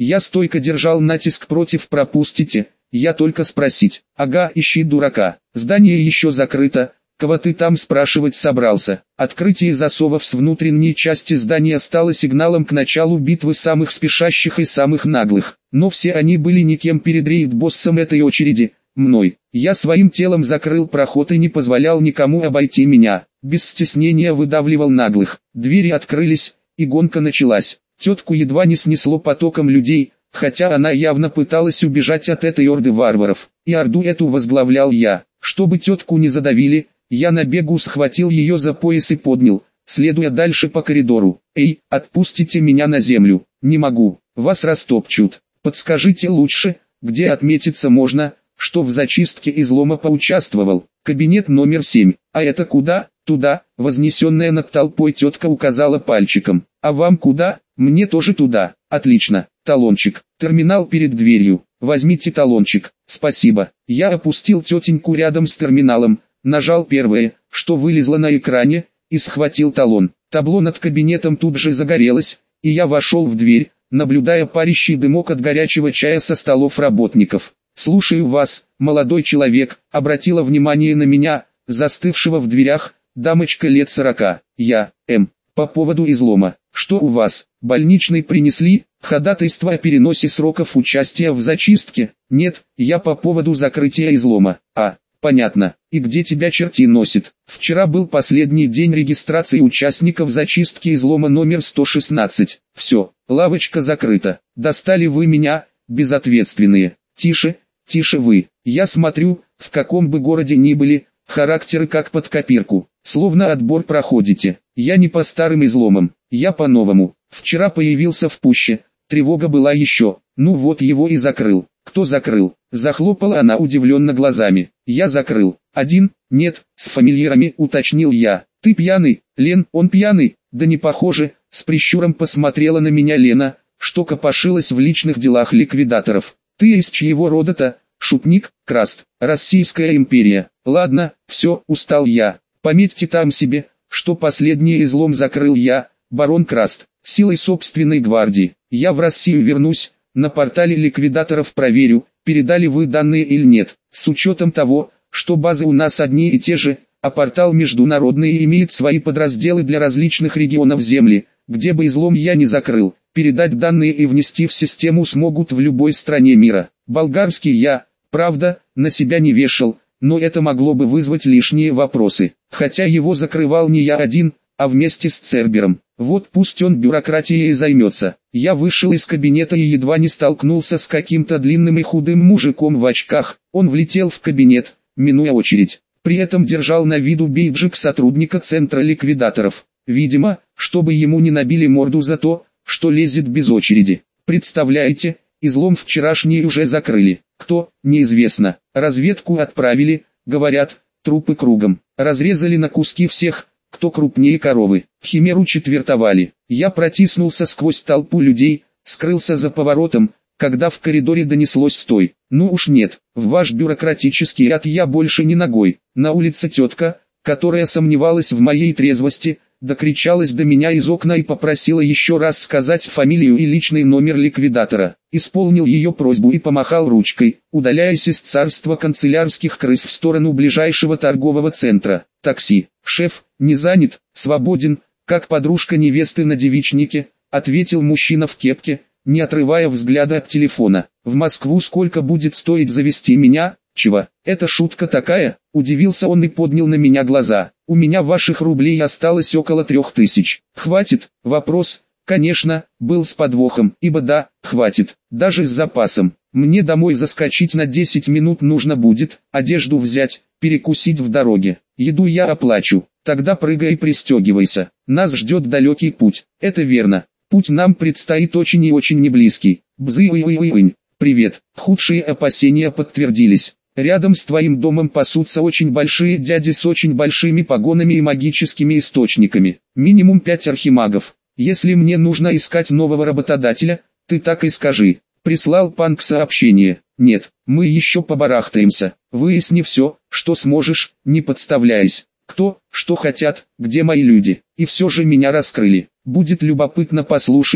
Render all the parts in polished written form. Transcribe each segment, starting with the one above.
Я стойко держал натиск против «пропустите», я только спросить. Ага, ищи дурака. Здание еще закрыто. Кого ты там спрашивать собрался? Открытие засовов с внутренней части здания стало сигналом к началу битвы самых спешащих и самых наглых. Но все они были никем перед рейд-боссом этой очереди, мной. Я своим телом закрыл проход и не позволял никому обойти меня. Без стеснения выдавливал наглых. Двери открылись, и гонка началась. Тетку едва не снесло потоком людей, хотя она явно пыталась убежать от этой орды варваров. И орду эту возглавлял я. Чтобы тетку не задавили, я на бегу схватил ее за пояс и поднял, следуя дальше по коридору. «Эй, отпустите меня на землю!» «Не могу, вас растопчут. Подскажите лучше, где отметиться можно, что в зачистке излома поучаствовал?» «Кабинет номер 7. А это куда?» «Туда», вознесенная над толпой тетка указала пальчиком. «А вам куда?» «Мне тоже туда». «Отлично. Талончик. Терминал перед дверью. Возьмите талончик». «Спасибо». Я опустил тетеньку рядом с терминалом, нажал первое, что вылезло на экране, и схватил талон. Табло над кабинетом тут же загорелось, и я вошел в дверь, наблюдая парящий дымок от горячего чая со столов работников. «Слушаю вас, молодой человек», обратила внимание на меня, застывшего в дверях, дамочка лет 40. «Я, по поводу излома. Что у вас, больничный принесли? Ходатайство о переносе сроков участия в зачистке?» «Нет, я по поводу закрытия излома». «А, понятно. И где тебя черти носит?» «Вчера был последний день регистрации участников зачистки излома номер 116. Все, лавочка закрыта. Достали вы меня, безответственные». «Тише, тише вы. Я смотрю, в каком бы городе ни были, характеры как под копирку. Словно отбор проходите. Я не по старым изломам, я по новому. Вчера появился в пуще, тревога была еще. Ну вот его и закрыл». «Кто закрыл?» Захлопала она удивленно глазами. «Я закрыл. Один?» «Нет, с фамильярами», уточнил я. «Ты пьяный, Лен?» «Он пьяный?» «Да не похоже», с прищуром посмотрела на меня Лена, что копошилась в личных делах ликвидаторов. «Ты из чьего рода-то?» «Шутник, Краст, Российская империя». «Ладно, все, устал я. Пометьте там себе, что последний излом закрыл я, барон Краст, силой собственной гвардии. Я в Россию вернусь, на портале ликвидаторов проверю, передали вы данные или нет, с учетом того, что базы у нас одни и те же, а портал международный и имеет свои подразделы для различных регионов Земли, где бы излом я не закрыл, передать данные и внести в систему смогут в любой стране мира. Болгарский я, правда, на себя не вешал, но это могло бы вызвать лишние вопросы, хотя его закрывал не я один, а вместе с Цербером. Вот пусть он бюрократией и займется. Я вышел из кабинета и едва не столкнулся с каким-то длинным и худым мужиком в очках. Он влетел в кабинет, минуя очередь. При этом держал на виду бейджик сотрудника центра ликвидаторов. Видимо, чтобы ему не набили морду за то, что лезет без очереди. Представляете, излом вчерашний уже закрыли. Кто, неизвестно. Разведку отправили, говорят, трупы кругом. Разрезали на куски всех, кто крупнее коровы. Химеру четвертовали. Я протиснулся сквозь толпу людей, скрылся за поворотом, когда в коридоре донеслось «стой». Ну уж нет, в ваш бюрократический ад я больше не ногой. На улице тетка, которая сомневалась в моей трезвости, докричалась до меня из окна и попросила еще раз сказать фамилию и личный номер ликвидатора. Исполнил ее просьбу и помахал ручкой, удаляясь из царства канцелярских крыс в сторону ближайшего торгового центра. «Такси. Шеф, не занят, свободен, как подружка невесты на девичнике», ответил мужчина в кепке, не отрывая взгляда от телефона. «В Москву сколько будет стоить завести меня?» «Чего? Это шутка такая?» Удивился он и поднял на меня глаза. «У меня ваших рублей осталось около 3000. Хватит?» Вопрос, конечно, был с подвохом, ибо да, хватит, даже с запасом. Мне домой заскочить на 10 минут нужно будет, одежду взять, перекусить в дороге. Еду я оплачу. Тогда прыгай и пристегивайся. Нас ждет далекий путь. Это верно. Путь нам предстоит очень и очень неблизкий. Бзы-ой-ой-ой-ой. Привет. Худшие опасения подтвердились. Рядом с твоим домом пасутся очень большие дяди с очень большими погонами и магическими источниками. Минимум 5 архимагов. Если мне нужно искать нового работодателя, ты так и скажи. Прислал Панк сообщение. Нет, мы еще побарахтаемся. Выясни все, что сможешь, не подставляясь. Кто, что хотят, где мои люди. И все же меня раскрыли. Будет любопытно послушать,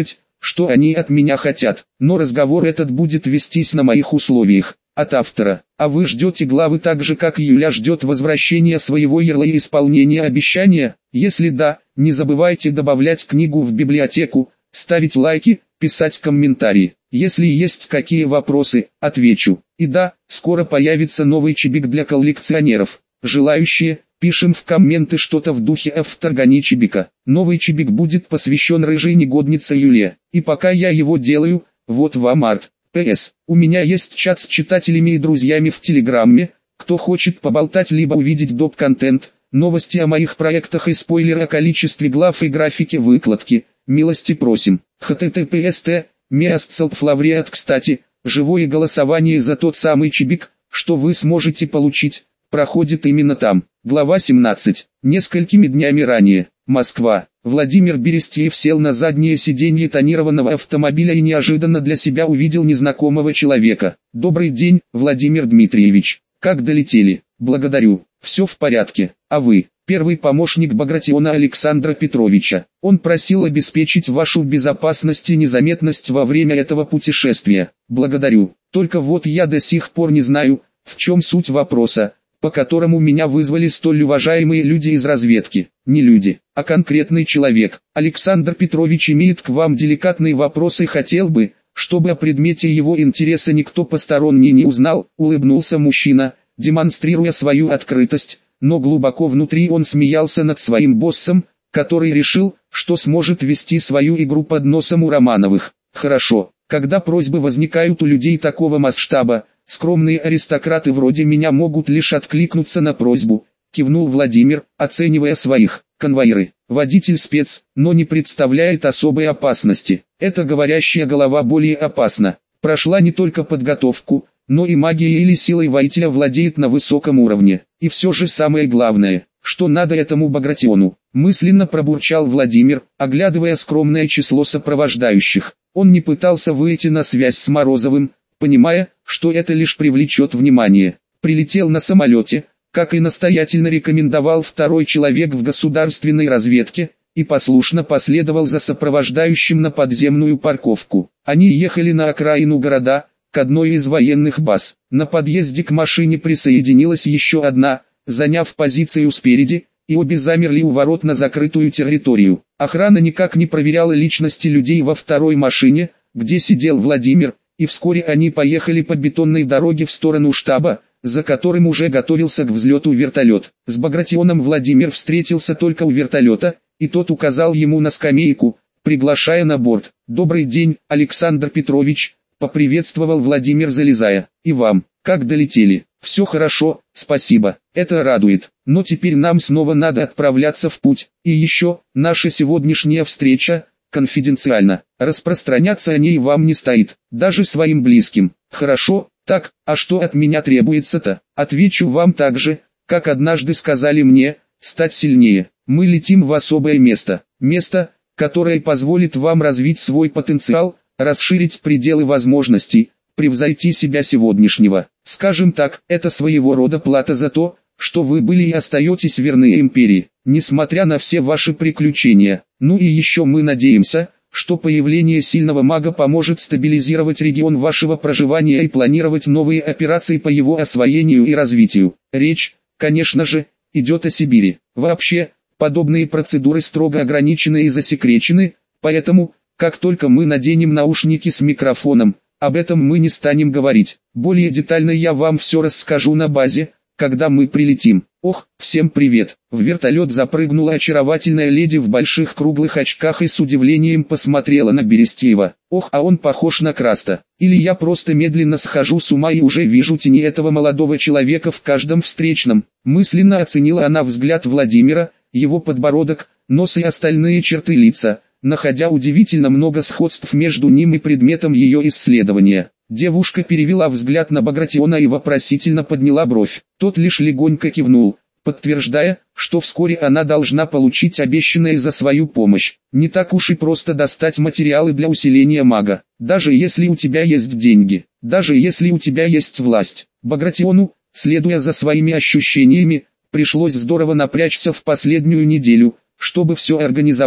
что они от меня хотят, но разговор этот будет вестись на моих условиях. От автора. А вы ждете главы так же, как Юля ждет возвращения своего ярла и исполнения обещания? Если да, не забывайте добавлять книгу в библиотеку, ставить лайки, писать комментарии. Если есть какие вопросы, отвечу. И да, скоро появится новый чибик для коллекционеров. Желающие, пишем в комменты что-то в духе «Гони чибика». Новый чибик будет посвящен рыжей негоднице Юле. И пока я его делаю, вот вам арт. П.С. У меня есть чат с читателями и друзьями в Телеграме. Кто хочет поболтать либо увидеть доп-контент, новости о моих проектах и спойлеры о количестве глав и графике выкладки, милости просим. https //Местцелфлавриат. Кстати, живое голосование за тот самый чибик, что вы сможете получить, проходит именно там. Глава 17. Несколькими днями ранее. Москва. Владимир Берестеев сел на заднее сиденье тонированного автомобиля и неожиданно для себя увидел незнакомого человека. «Добрый день, Владимир Дмитриевич. Как долетели?» «Благодарю. Все в порядке. А вы?» «Первый помощник Багратиона Александра Петровича. Он просил обеспечить вашу безопасность и незаметность во время этого путешествия». «Благодарю. Только вот я до сих пор не знаю, в чем суть вопроса, по которому меня вызвали столь уважаемые люди из разведки». «Не люди, а конкретный человек. Александр Петрович имеет к вам деликатные вопросы и хотел бы, чтобы о предмете его интереса никто посторонний не узнал», — улыбнулся мужчина, демонстрируя свою открытость, но глубоко внутри он смеялся над своим боссом, который решил, что сможет вести свою игру под носом у Романовых. «Хорошо, когда просьбы возникают у людей такого масштаба, скромные аристократы вроде меня могут лишь откликнуться на просьбу», — кивнул Владимир, оценивая своих. «Конвоиры. Водитель спец, но не представляет особой опасности. Эта говорящая голова более опасна. Прошла не только подготовку, но и магией или силой воителя владеет на высоком уровне. И все же самое главное, что надо этому Багратиону», — мысленно пробурчал Владимир, оглядывая скромное число сопровождающих. Он не пытался выйти на связь с Морозовым, понимая, что это лишь привлечет внимание. Прилетел на самолете, как и настоятельно рекомендовал второй человек в государственной разведке, и послушно последовал за сопровождающим на подземную парковку. Они ехали на окраину города, к одной из военных баз. На подъезде к машине присоединилась еще одна, заняв позицию спереди, и обе замерли у ворот на закрытую территорию. Охрана никак не проверяла личности людей во второй машине, где сидел Владимир, и вскоре они поехали по бетонной дороге в сторону штаба, за которым уже готовился к взлету вертолет. С Багратионом Владимир встретился только у вертолета, и тот указал ему на скамейку, приглашая на борт. «Добрый день, Александр Петрович», — поприветствовал Владимир, залезая. «И вам, как долетели?» «Все хорошо, спасибо, это радует, но теперь нам снова надо отправляться в путь, и еще, наша сегодняшняя встреча конфиденциальна, распространяться о ней вам не стоит, даже своим близким». «Хорошо, так, а что от меня требуется-то?» «Отвечу вам так же, как однажды сказали мне, стать сильнее. Мы летим в особое место, которое позволит вам развить свой потенциал, расширить пределы возможностей, превзойти себя сегодняшнего. Скажем так, это своего рода плата за то, что вы были и остаетесь верны империи, несмотря на все ваши приключения. Ну и еще мы надеемся, что появление сильного мага поможет стабилизировать регион вашего проживания и планировать новые операции по его освоению и развитию. Речь, конечно же, идет о Сибири. Вообще, подобные процедуры строго ограничены и засекречены, поэтому, как только мы наденем наушники с микрофоном, об этом мы не станем говорить. Более детально я вам все расскажу на базе, когда мы прилетим. Ох, всем привет. В вертолет запрыгнула очаровательная леди в больших круглых очках и с удивлением посмотрела на Берестеева. Ох, а он похож на Краста. Или я просто медленно схожу с ума и уже вижу тени этого молодого человека в каждом встречном. Мысленно оценила она взгляд Владимира, его подбородок, нос и остальные черты лица, находя удивительно много сходств между ним и предметом ее исследования. Девушка перевела взгляд на Багратиона и вопросительно подняла бровь. Тот лишь легонько кивнул, подтверждая, что вскоре она должна получить обещанное за свою помощь. Не так уж и просто достать материалы для усиления мага, даже если у тебя есть деньги, даже если у тебя есть власть. Багратиону, следуя за своими ощущениями, пришлось здорово напрячься в последнюю неделю, чтобы все организовать.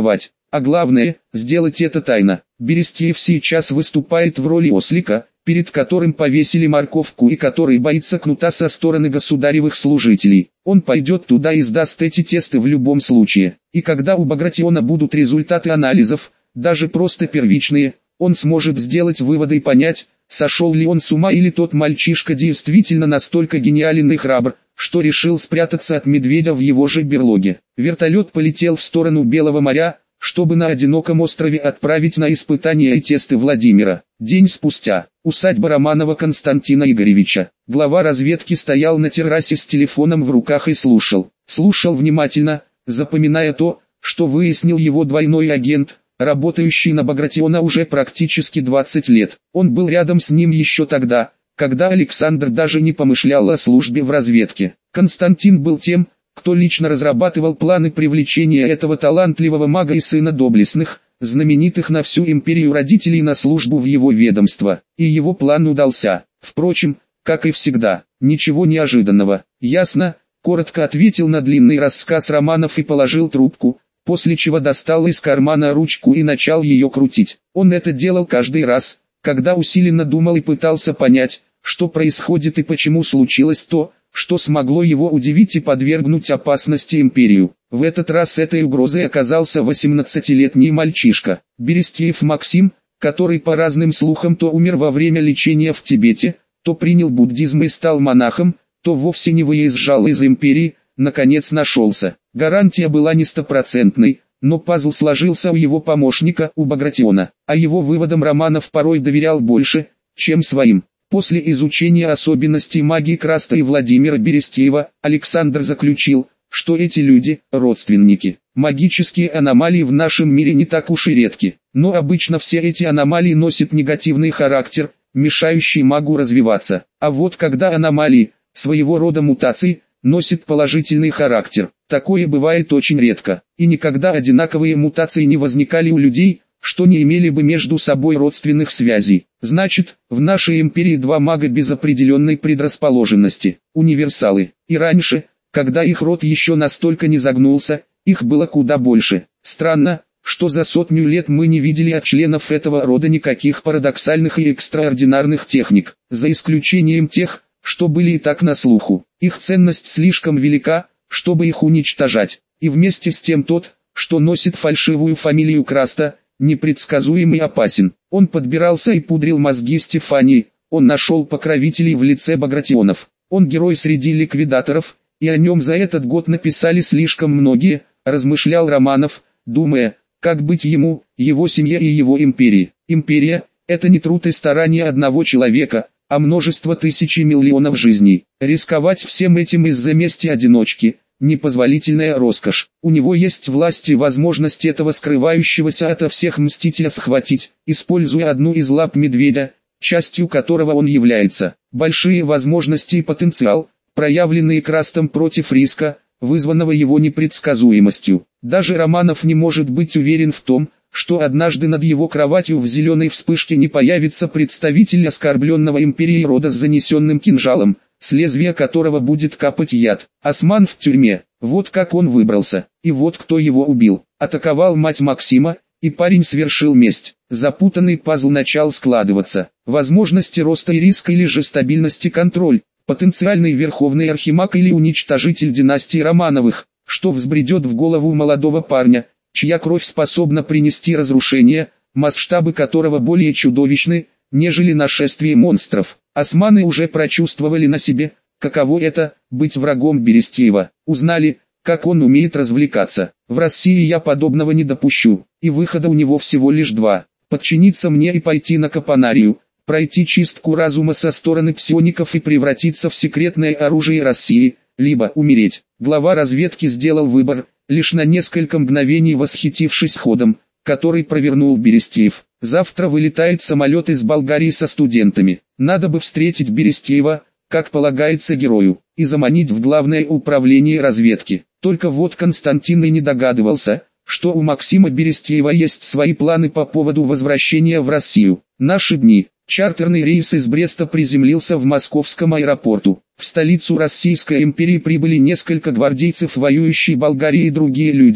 А главное, сделать это тайно. Берестеев сейчас выступает в роли ослика, перед которым повесили морковку и который боится кнута со стороны государевых служителей. Он пойдет туда и сдаст эти тесты в любом случае. И когда у Багратиона будут результаты анализов, даже просто первичные, он сможет сделать выводы и понять, сошел ли он с ума или тот мальчишка действительно настолько гениален и храбр, что решил спрятаться от медведя в его же берлоге. Вертолет полетел в сторону Белого моря, чтобы на одиноком острове отправить на испытания и тесты Владимира. День спустя, усадьба Романова Константина Игоревича. Глава разведки стоял на террасе с телефоном в руках и слушал. Слушал внимательно, запоминая то, что выяснил его двойной агент, работающий на Багратиона уже практически 20 лет. Он был рядом с ним еще тогда, когда Александр даже не помышлял о службе в разведке. Константин был тем, кто лично разрабатывал планы привлечения этого талантливого мага и сына доблестных, знаменитых на всю империю родителей на службу в его ведомство. И его план удался. Впрочем, как и всегда, ничего неожиданного. Ясно, коротко ответил на длинный рассказ Романов и положил трубку, после чего достал из кармана ручку и начал ее крутить. Он это делал каждый раз, когда усиленно думал и пытался понять, что происходит и почему случилось то, что смогло его удивить и подвергнуть опасности империю. В этот раз этой угрозой оказался 18-летний мальчишка, Берестеев Максим, который по разным слухам то умер во время лечения в Тибете, то принял буддизм и стал монахом, то вовсе не выезжал из империи, наконец нашелся. Гарантия была не стопроцентной, но пазл сложился у его помощника, у Багратиона, а его выводам Романов порой доверял больше, чем своим. После изучения особенностей магии Краста и Владимира Берестеева, Александр заключил, что эти люди – родственники. Магические аномалии в нашем мире не так уж и редки, но обычно все эти аномалии носят негативный характер, мешающий магу развиваться. А вот когда аномалии, своего рода мутации, носят положительный характер, такое бывает очень редко, и никогда одинаковые мутации не возникали у людей, что не имели бы между собой родственных связей. Значит, в нашей империи два мага без определенной предрасположенности, универсалы, и раньше, когда их род еще настолько не загнулся, их было куда больше. Странно, что за 100 лет мы не видели от членов этого рода никаких парадоксальных и экстраординарных техник, за исключением тех, что были и так на слуху. Их ценность слишком велика, чтобы их уничтожать, и вместе с тем тот, что носит фальшивую фамилию Краста, непредсказуем и опасен. Он подбирался и пудрил мозги Стефании, он нашел покровителей в лице Багратионов. Он герой среди ликвидаторов, и о нем за этот год написали слишком многие, размышлял Романов, думая, как быть ему, его семье и его империи. Империя – это не труд и старания одного человека, а множество тысяч и миллионов жизней. Рисковать всем этим из-за мести одиночки – непозволительная роскошь. У него есть власть и возможность этого скрывающегося ото всех мстителя схватить, используя одну из лап медведя, частью которого он является. Большие возможности и потенциал, проявленные Крастом против риска, вызванного его непредсказуемостью. Даже Романов не может быть уверен в том, что однажды над его кроватью в зеленой вспышке не появится представитель оскорбленного империей рода с занесенным кинжалом, с лезвия которого будет капать яд. Осман в тюрьме, вот как он выбрался, и вот кто его убил. Атаковал мать Максима, и парень совершил месть. Запутанный пазл начал складываться. Возможности роста и риска или же стабильности контроль, потенциальный верховный архимаг или уничтожитель династии Романовых, что взбредет в голову молодого парня, чья кровь способна принести разрушение, масштабы которого более чудовищны, нежели нашествие монстров. Османы уже прочувствовали на себе, каково это – быть врагом Берестеева. Узнали, как он умеет развлекаться. В России я подобного не допущу, и выхода у него всего лишь два – подчиниться мне и пойти на Капонарию, пройти чистку разума со стороны псиоников и превратиться в секретное оружие России, либо умереть. Глава разведки сделал выбор, лишь на несколько мгновений восхитившись ходом, который провернул Берестеев. Завтра вылетает самолет из Болгарии со студентами. Надо бы встретить Берестеева, как полагается герою, и заманить в главное управление разведки. Только вот Константин и не догадывался, что у Максима Берестеева есть свои планы по поводу возвращения в Россию. Наши дни. Чартерный рейс из Бреста приземлился в московском аэропорту. В столицу Российской империи прибыли несколько гвардейцев воюющей Болгарии и другие люди,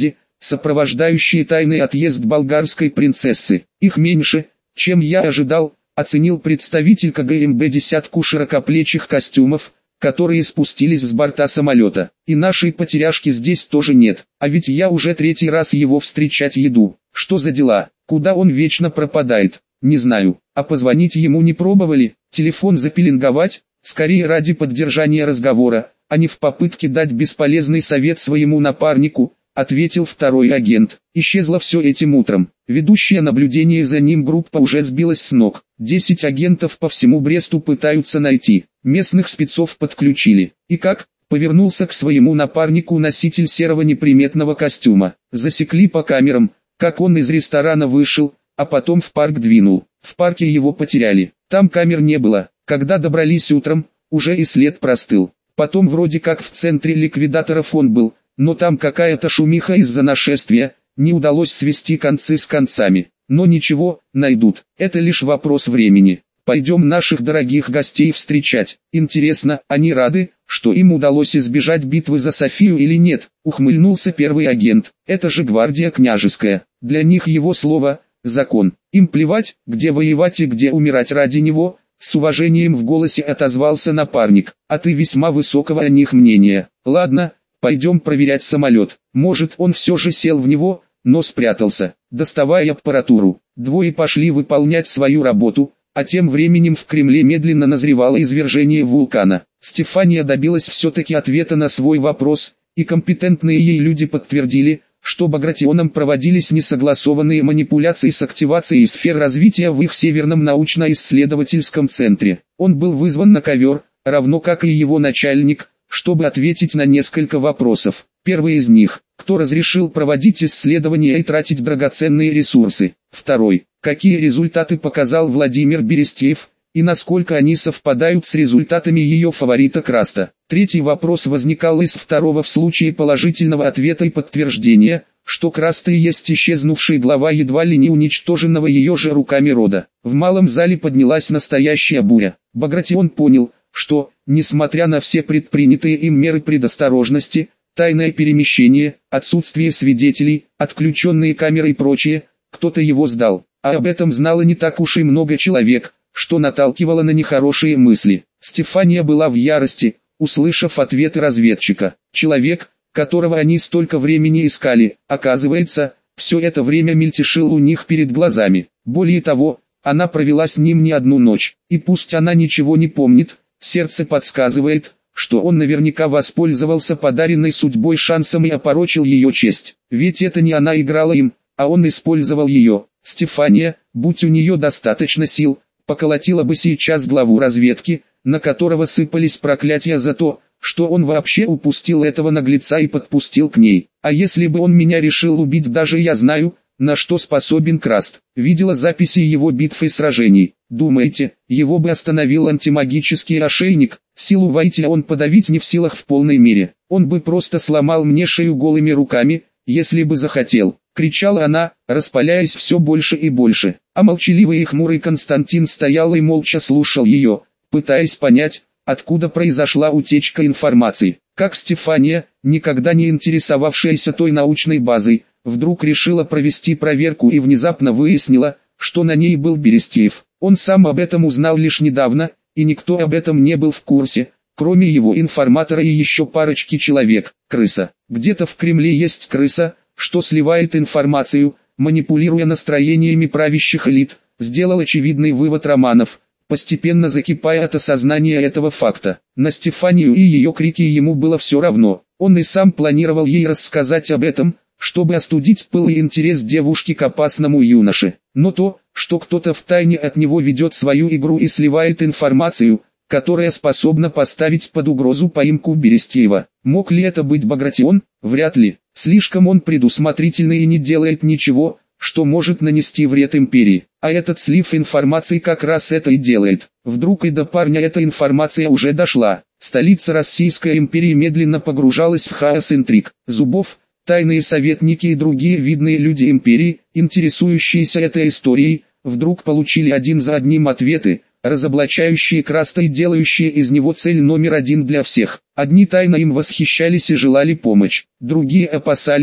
сопровождающие тайный отъезд болгарской принцессы. Их меньше, чем я ожидал, оценил представитель КГМБ десятку широкоплечих костюмов, которые спустились с борта самолета. И нашей потеряшки здесь тоже нет, а ведь я уже третий раз его встречать еду. Что за дела, куда он вечно пропадает, не знаю. А позвонить ему не пробовали, телефон запеленговать, скорее ради поддержания разговора, а не в попытке дать бесполезный совет своему напарнику, ответил второй агент. Исчезло все этим утром. Ведущая наблюдение за ним группа уже сбилась с ног. 10 агентов по всему Бресту пытаются найти. Местных спецов подключили. И как? Повернулся к своему напарнику носитель серого неприметного костюма. Засекли по камерам, как он из ресторана вышел, а потом в парк двинул. В парке его потеряли. Там камер не было. Когда добрались утром, уже и след простыл. Потом вроде как в центре ликвидаторов он был, но там какая-то шумиха из-за нашествия, не удалось свести концы с концами. Но ничего, найдут, это лишь вопрос времени. Пойдем наших дорогих гостей встречать. Интересно, они рады, что им удалось избежать битвы за Софию или нет? Ухмыльнулся первый агент. Это же гвардия княжеская. Для них его слово – закон. Им плевать, где воевать и где умирать ради него. С уважением в голосе отозвался напарник. А ты весьма высокого о них мнения. Ладно, пойдем проверять самолет. Может, он все же сел в него, но спрятался. Доставай аппаратуру. Двое пошли выполнять свою работу, а тем временем в Кремле медленно назревало извержение вулкана. Стефания добилась все-таки ответа на свой вопрос, и компетентные ей люди подтвердили, что Багратионом проводились несогласованные манипуляции с активацией сфер развития в их Северном научно-исследовательском центре. Он был вызван на ковер, равно как и его начальник, чтобы ответить на несколько вопросов. Первый из них – кто разрешил проводить исследования и тратить драгоценные ресурсы? Второй – какие результаты показал Владимир Берестеев, и насколько они совпадают с результатами ее фаворита Краста? Третий вопрос возникал из второго в случае положительного ответа и подтверждения, что Краста и есть исчезнувший глава едва ли не уничтоженного ее же руками рода. В малом зале поднялась настоящая буря. Багратион понял, что, несмотря на все предпринятые им меры предосторожности, тайное перемещение, отсутствие свидетелей, отключенные камеры и прочее, кто-то его сдал. А об этом знало не так уж и много человек, что наталкивало на нехорошие мысли. Стефания была в ярости, услышав ответы разведчика. Человек, которого они столько времени искали, оказывается, все это время мельтешил у них перед глазами. Более того, она провела с ним не одну ночь. И пусть она ничего не помнит, сердце подсказывает, что он наверняка воспользовался подаренной судьбой шансом и опорочил ее честь. Ведь это не она играла им, а он использовал ее. Стефания, будь у нее достаточно сил, поколотила бы сейчас главу разведки, на которого сыпались проклятия за то, что он вообще упустил этого наглеца и подпустил к ней. А если бы он меня решил убить, даже я знаю, на что способен Краст. Видела записи его битв и сражений. Думаете, его бы остановил антимагический ошейник? Силу воителя он подавить не в силах в полной мере. Он бы просто сломал мне шею голыми руками, если бы захотел. Кричала она, распаляясь все больше и больше. А молчаливый и хмурый Константин стоял и молча слушал ее, пытаясь понять, откуда произошла утечка информации. Как Стефания, никогда не интересовавшаяся той научной базой, вдруг решила провести проверку и внезапно выяснила, что на ней был Берестеев. Он сам об этом узнал лишь недавно, и никто об этом не был в курсе, кроме его информатора и еще парочки человек. Крыса. Где-то в Кремле есть крыса, что сливает информацию, манипулируя настроениями правящих элит, сделал очевидный вывод Романов, постепенно закипая от осознания этого факта. На Стефанию и ее крики ему было все равно. Он и сам планировал ей рассказать об этом, чтобы остудить пыл и интерес девушки к опасному юноше. Но то, что кто-то втайне от него ведет свою игру и сливает информацию, которая способна поставить под угрозу поимку Берестеева. Мог ли это быть Багратион? Вряд ли. Слишком он предусмотрительный и не делает ничего, что может нанести вред империи. А этот слив информации как раз это и делает. Вдруг и до парня эта информация уже дошла. Столица Российской империи медленно погружалась в хаос интриг. Зубов, тайные советники и другие видные люди империи, интересующиеся этой историей, вдруг получили один за одним ответы, разоблачающие Краста и делающие из него цель номер один для всех. Одни тайно им восхищались и желали помочь, другие опасались,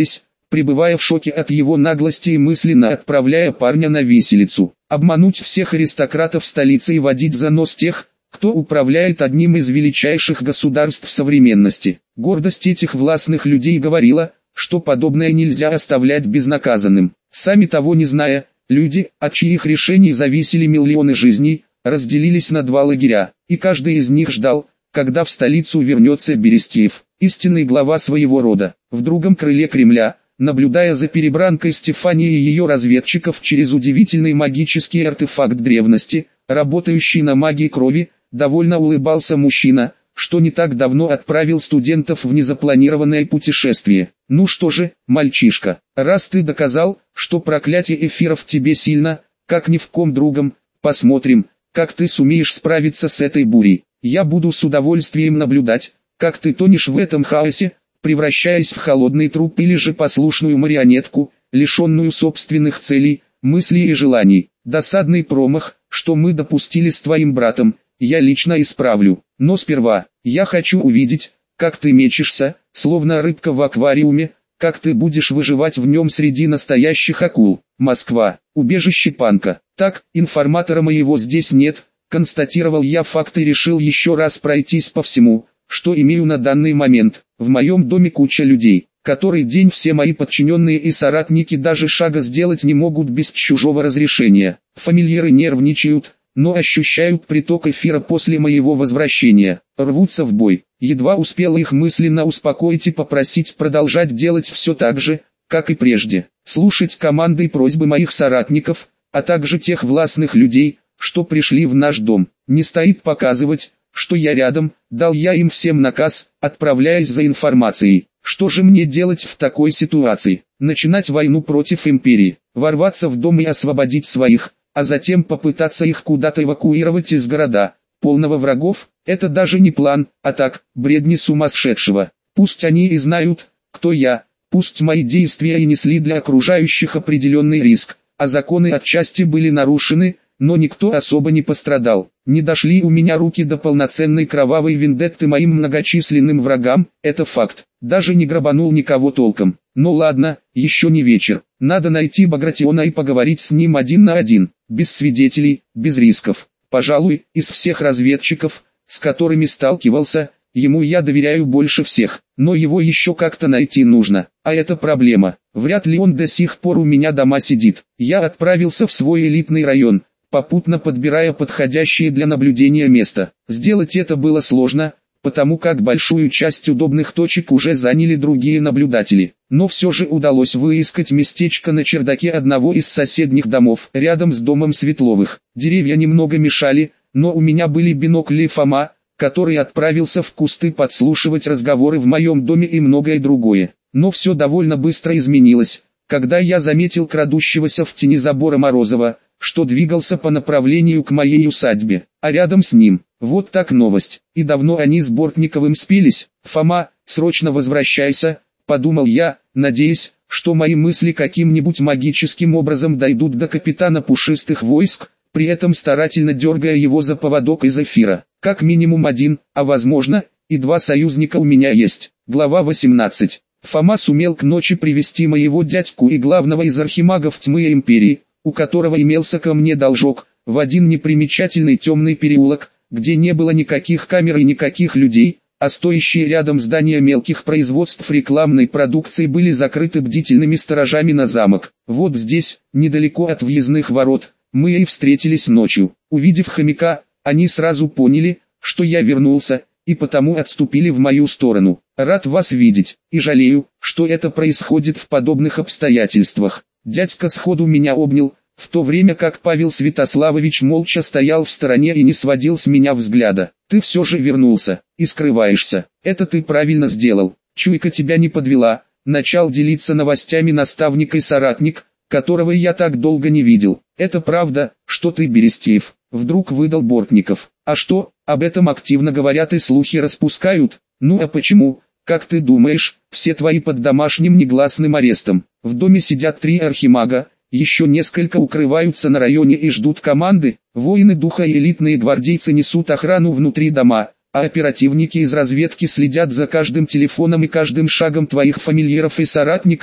пребывая в шоке от его наглости и мысленно отправляя парня на виселицу. Обмануть всех аристократов столицы и водить за нос тех, кто управляет одним из величайших государств современности. Гордость этих властных людей говорила, что подобное нельзя оставлять безнаказанным. Сами того не зная, люди, от чьих решений зависели миллионы жизней, разделились на два лагеря, и каждый из них ждал, когда в столицу вернется Берестеев, истинный глава своего рода. В другом крыле Кремля, наблюдая за перебранкой Стефании и ее разведчиков через удивительный магический артефакт древности, работающий на магии крови, довольно улыбался мужчина, что не так давно отправил студентов в незапланированное путешествие. «Ну что же, мальчишка, раз ты доказал, что проклятие эфира в тебе сильно, как ни в ком другом, посмотрим, как ты сумеешь справиться с этой бурей. Я буду с удовольствием наблюдать, как ты тонешь в этом хаосе, превращаясь в холодный труп или же послушную марионетку, лишенную собственных целей, мыслей и желаний. Досадный промах, что мы допустили с твоим братом, я лично исправлю. Но сперва, я хочу увидеть, как ты мечешься, словно рыбка в аквариуме, как ты будешь выживать в нем среди настоящих акул. Москва, убежище Панка. Так, информатора моего здесь нет, констатировал я факт и решил еще раз пройтись по всему, что имею на данный момент. В моем доме куча людей, который день все мои подчиненные и соратники даже шага сделать не могут без чужого разрешения. Фамильяры нервничают, но ощущают приток эфира после моего возвращения, рвутся в бой. Едва успел их мысленно успокоить и попросить продолжать делать все так же, как и прежде, слушать команды и просьбы моих соратников, а также тех властных людей, что пришли в наш дом. Не стоит показывать, что я рядом, дал я им всем наказ, отправляясь за информацией. Что же мне делать в такой ситуации? Начинать войну против империи, ворваться в дом и освободить своих, а затем попытаться их куда-то эвакуировать из города, полного врагов? Это даже не план, а так, бредни сумасшедшего. Пусть они и знают, кто я, пусть мои действия и несли для окружающих определенный риск, а законы отчасти были нарушены, но никто особо не пострадал. Не дошли у меня руки до полноценной кровавой вендетты моим многочисленным врагам, это факт. Даже не грабанул никого толком. Ну ладно, еще не вечер. Надо найти Багратиона и поговорить с ним один на один, без свидетелей, без рисков. Пожалуй, из всех разведчиков, с которыми сталкивался, ему я доверяю больше всех. Но его еще как-то найти нужно, а это проблема. Вряд ли он до сих пор у меня дома сидит. Я отправился в свой элитный район, попутно подбирая подходящее для наблюдения место. Сделать это было сложно, потому как большую часть удобных точек уже заняли другие наблюдатели. Но все же удалось выискать местечко на чердаке одного из соседних домов, рядом с домом Светловых. Деревья немного мешали, но у меня были бинокли и Фома, который отправился в кусты подслушивать разговоры в моем доме и многое другое. Но все довольно быстро изменилось, когда я заметил крадущегося в тени забора Морозова, что двигался по направлению к моей усадьбе, а рядом с ним, вот так новость, и давно они с Бортниковым спелись. «Фома, срочно возвращайся», — подумал я, надеясь, что мои мысли каким-нибудь магическим образом дойдут до капитана пушистых войск, при этом старательно дергая его за поводок из эфира. Как минимум один, а возможно, и два союзника у меня есть. Глава 18. Фома сумел к ночи привести моего дядьку и главного из архимагов тьмы империи, у которого имелся ко мне должок, в один непримечательный темный переулок, где не было никаких камер и никаких людей, а стоящие рядом здания мелких производств рекламной продукции были закрыты бдительными сторожами на замок. Вот здесь, недалеко от въездных ворот, мы и встретились ночью. Увидев хомяка, они сразу поняли, что я вернулся, и потому отступили в мою сторону. Рад вас видеть, и жалею, что это происходит в подобных обстоятельствах. Дядька сходу меня обнял, в то время как Павел Святославович молча стоял в стороне и не сводил с меня взгляда. Ты все же вернулся, и скрываешься. Это ты правильно сделал. Чуйка тебя не подвела. Начал делиться новостями наставник и соратник, которого я так долго не видел. Это правда, что ты Берестеев, вдруг выдал Бортников. А что, об этом активно говорят и слухи распускают? Ну а почему? Как ты думаешь, все твои под домашним негласным арестом. В доме сидят 3 архимага, еще несколько укрываются на районе и ждут команды. Воины духа и элитные гвардейцы несут охрану внутри дома, а оперативники из разведки следят за каждым телефоном и каждым шагом твоих фамильяров и соратников.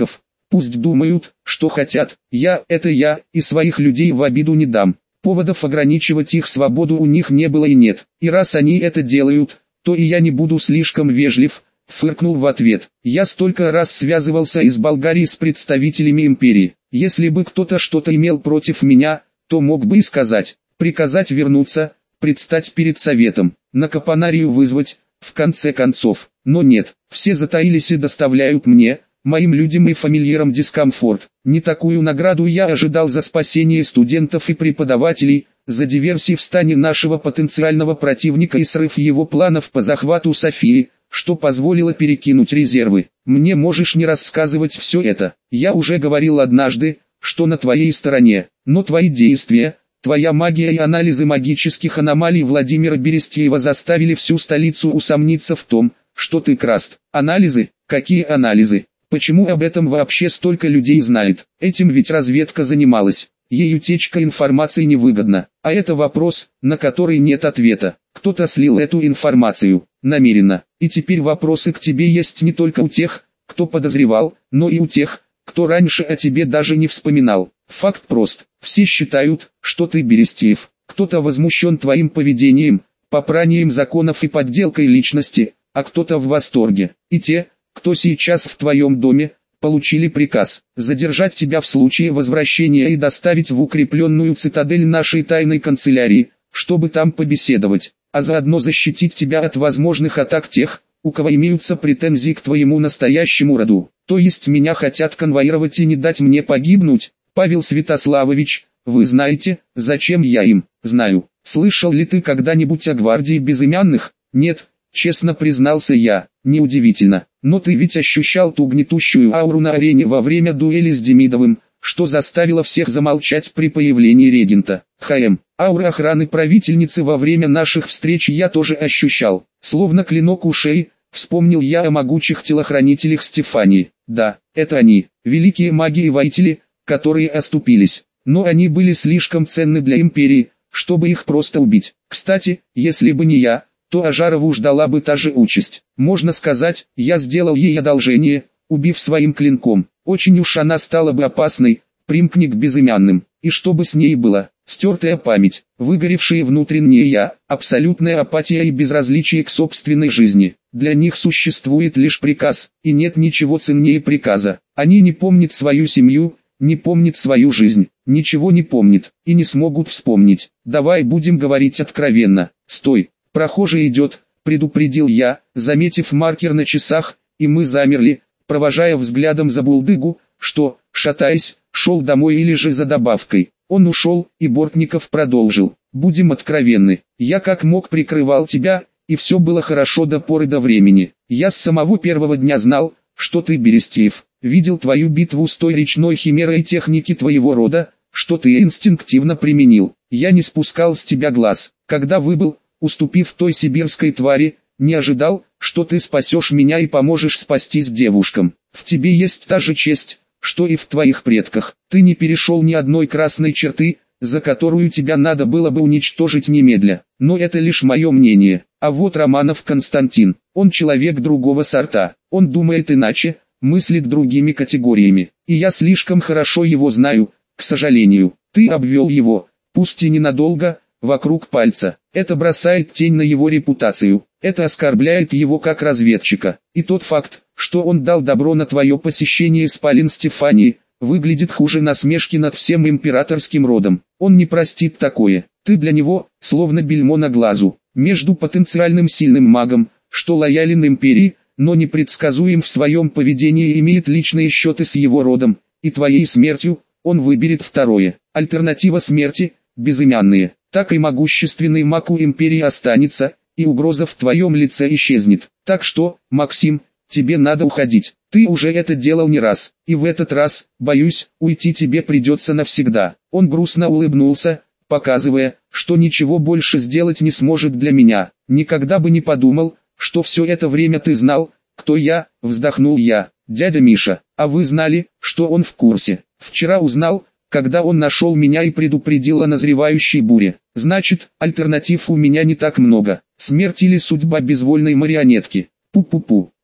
Пусть думают, что хотят, это я, и своих людей в обиду не дам. Поводов ограничивать их свободу у них не было и нет. И раз они это делают, то и я не буду слишком вежлив, фыркнул в ответ. Я столько раз связывался из Болгарии с представителями империи. Если бы кто-то что-то имел против меня, то мог бы и сказать, приказать вернуться, предстать перед советом, на Капонарию вызвать, в конце концов. Но нет, все затаились и доставляют мне, моим людям и фамильярам дискомфорт. Не такую награду я ожидал за спасение студентов и преподавателей, за диверсии в стане нашего потенциального противника и срыв его планов по захвату Софии, что позволило перекинуть резервы. Мне можешь не рассказывать все это. Я уже говорил однажды, что на твоей стороне, но твои действия, твоя магия и анализы магических аномалий Владимира Берестеева заставили всю столицу усомниться в том, что ты краст. Анализы? Какие анализы? Почему об этом вообще столько людей знает? Этим ведь разведка занималась. Ей утечка информации невыгодна. А это вопрос, на который нет ответа. Кто-то слил эту информацию, намеренно. И теперь вопросы к тебе есть не только у тех, кто подозревал, но и у тех, кто раньше о тебе даже не вспоминал. Факт прост. Все считают, что ты Берестеев. Кто-то возмущен твоим поведением, попранием законов и подделкой личности, а кто-то в восторге. И те, кто сейчас в твоем доме, получили приказ задержать тебя в случае возвращения и доставить в укрепленную цитадель нашей тайной канцелярии, чтобы там побеседовать, а заодно защитить тебя от возможных атак тех, у кого имеются претензии к твоему настоящему роду. То есть меня хотят конвоировать и не дать мне погибнуть. Павел Святославович, вы знаете, зачем я им? Знаю. Слышал ли ты когда-нибудь о гвардии безымянных? Нет, честно признался я. Неудивительно. Но ты ведь ощущал ту гнетущую ауру на арене во время дуэли с Демидовым, что заставило всех замолчать при появлении регента. Аура охраны правительницы во время наших встреч я тоже ощущал. Словно клинок у шеи, вспомнил я о могучих телохранителях Стефании. Да, это они, великие маги и воители, которые оступились. Но они были слишком ценны для империи, чтобы их просто убить. Кстати, если бы не я, то Ажарову ждала бы та же участь. Можно сказать, я сделал ей одолжение, убив своим клинком. Очень уж она стала бы опасной, примкни к безымянным. И что бы с ней было? Стертая память, выгоревшие внутренние я, абсолютная апатия и безразличие к собственной жизни. Для них существует лишь приказ, и нет ничего ценнее приказа. Они не помнят свою семью, не помнят свою жизнь, ничего не помнят, и не смогут вспомнить. Давай будем говорить откровенно. Стой, прохожий идет, предупредил я, заметив маркер на часах, и мы замерли, провожая взглядом за булдыгу, что, шатаясь, шел домой или же за добавкой. Он ушел, и Бортников продолжил. Будем откровенны, я как мог прикрывал тебя, и все было хорошо до поры до времени. Я с самого первого дня знал, что ты Берестеев, видел твою битву с той речной химерой и техники твоего рода, что ты инстинктивно применил. Я не спускал с тебя глаз, когда выбыл, уступив той сибирской твари, не ожидал, что ты спасешь меня и поможешь спастись девушкам. В тебе есть та же честь, что и в твоих предках. Ты не перешел ни одной красной черты, за которую тебя надо было бы уничтожить немедля. Но это лишь мое мнение. А вот Романов Константин, он человек другого сорта. Он думает иначе, мыслит другими категориями. И я слишком хорошо его знаю, к сожалению. Ты обвел его, пусть и ненадолго, вокруг пальца. Это бросает тень на его репутацию. Это оскорбляет его как разведчика. И тот факт, что он дал добро на твое посещение спален Стефании, выглядит хуже насмешки над всем императорским родом. Он не простит такое. Ты для него, словно бельмо на глазу, между потенциальным сильным магом, что лоялен империи, но непредсказуем в своем поведении и имеет личные счеты с его родом, и твоей смертью, он выберет второе. Альтернатива смерти, безымянные. Так и могущественный маг у империи останется, и угроза в твоем лице исчезнет. Так что, Максим, тебе надо уходить. Ты уже это делал не раз, и в этот раз, боюсь, уйти тебе придется навсегда. Он грустно улыбнулся, показывая, что ничего больше сделать не сможет для меня. Никогда бы не подумал, что все это время ты знал, кто я, вздохнул я. Дядя Миша, а вы знали, что он в курсе? Вчера узнал, когда он нашел меня и предупредил о назревающей буре. Значит, альтернатив у меня не так много. Смерть или судьба безвольной марионетки. Пу-пу-пу.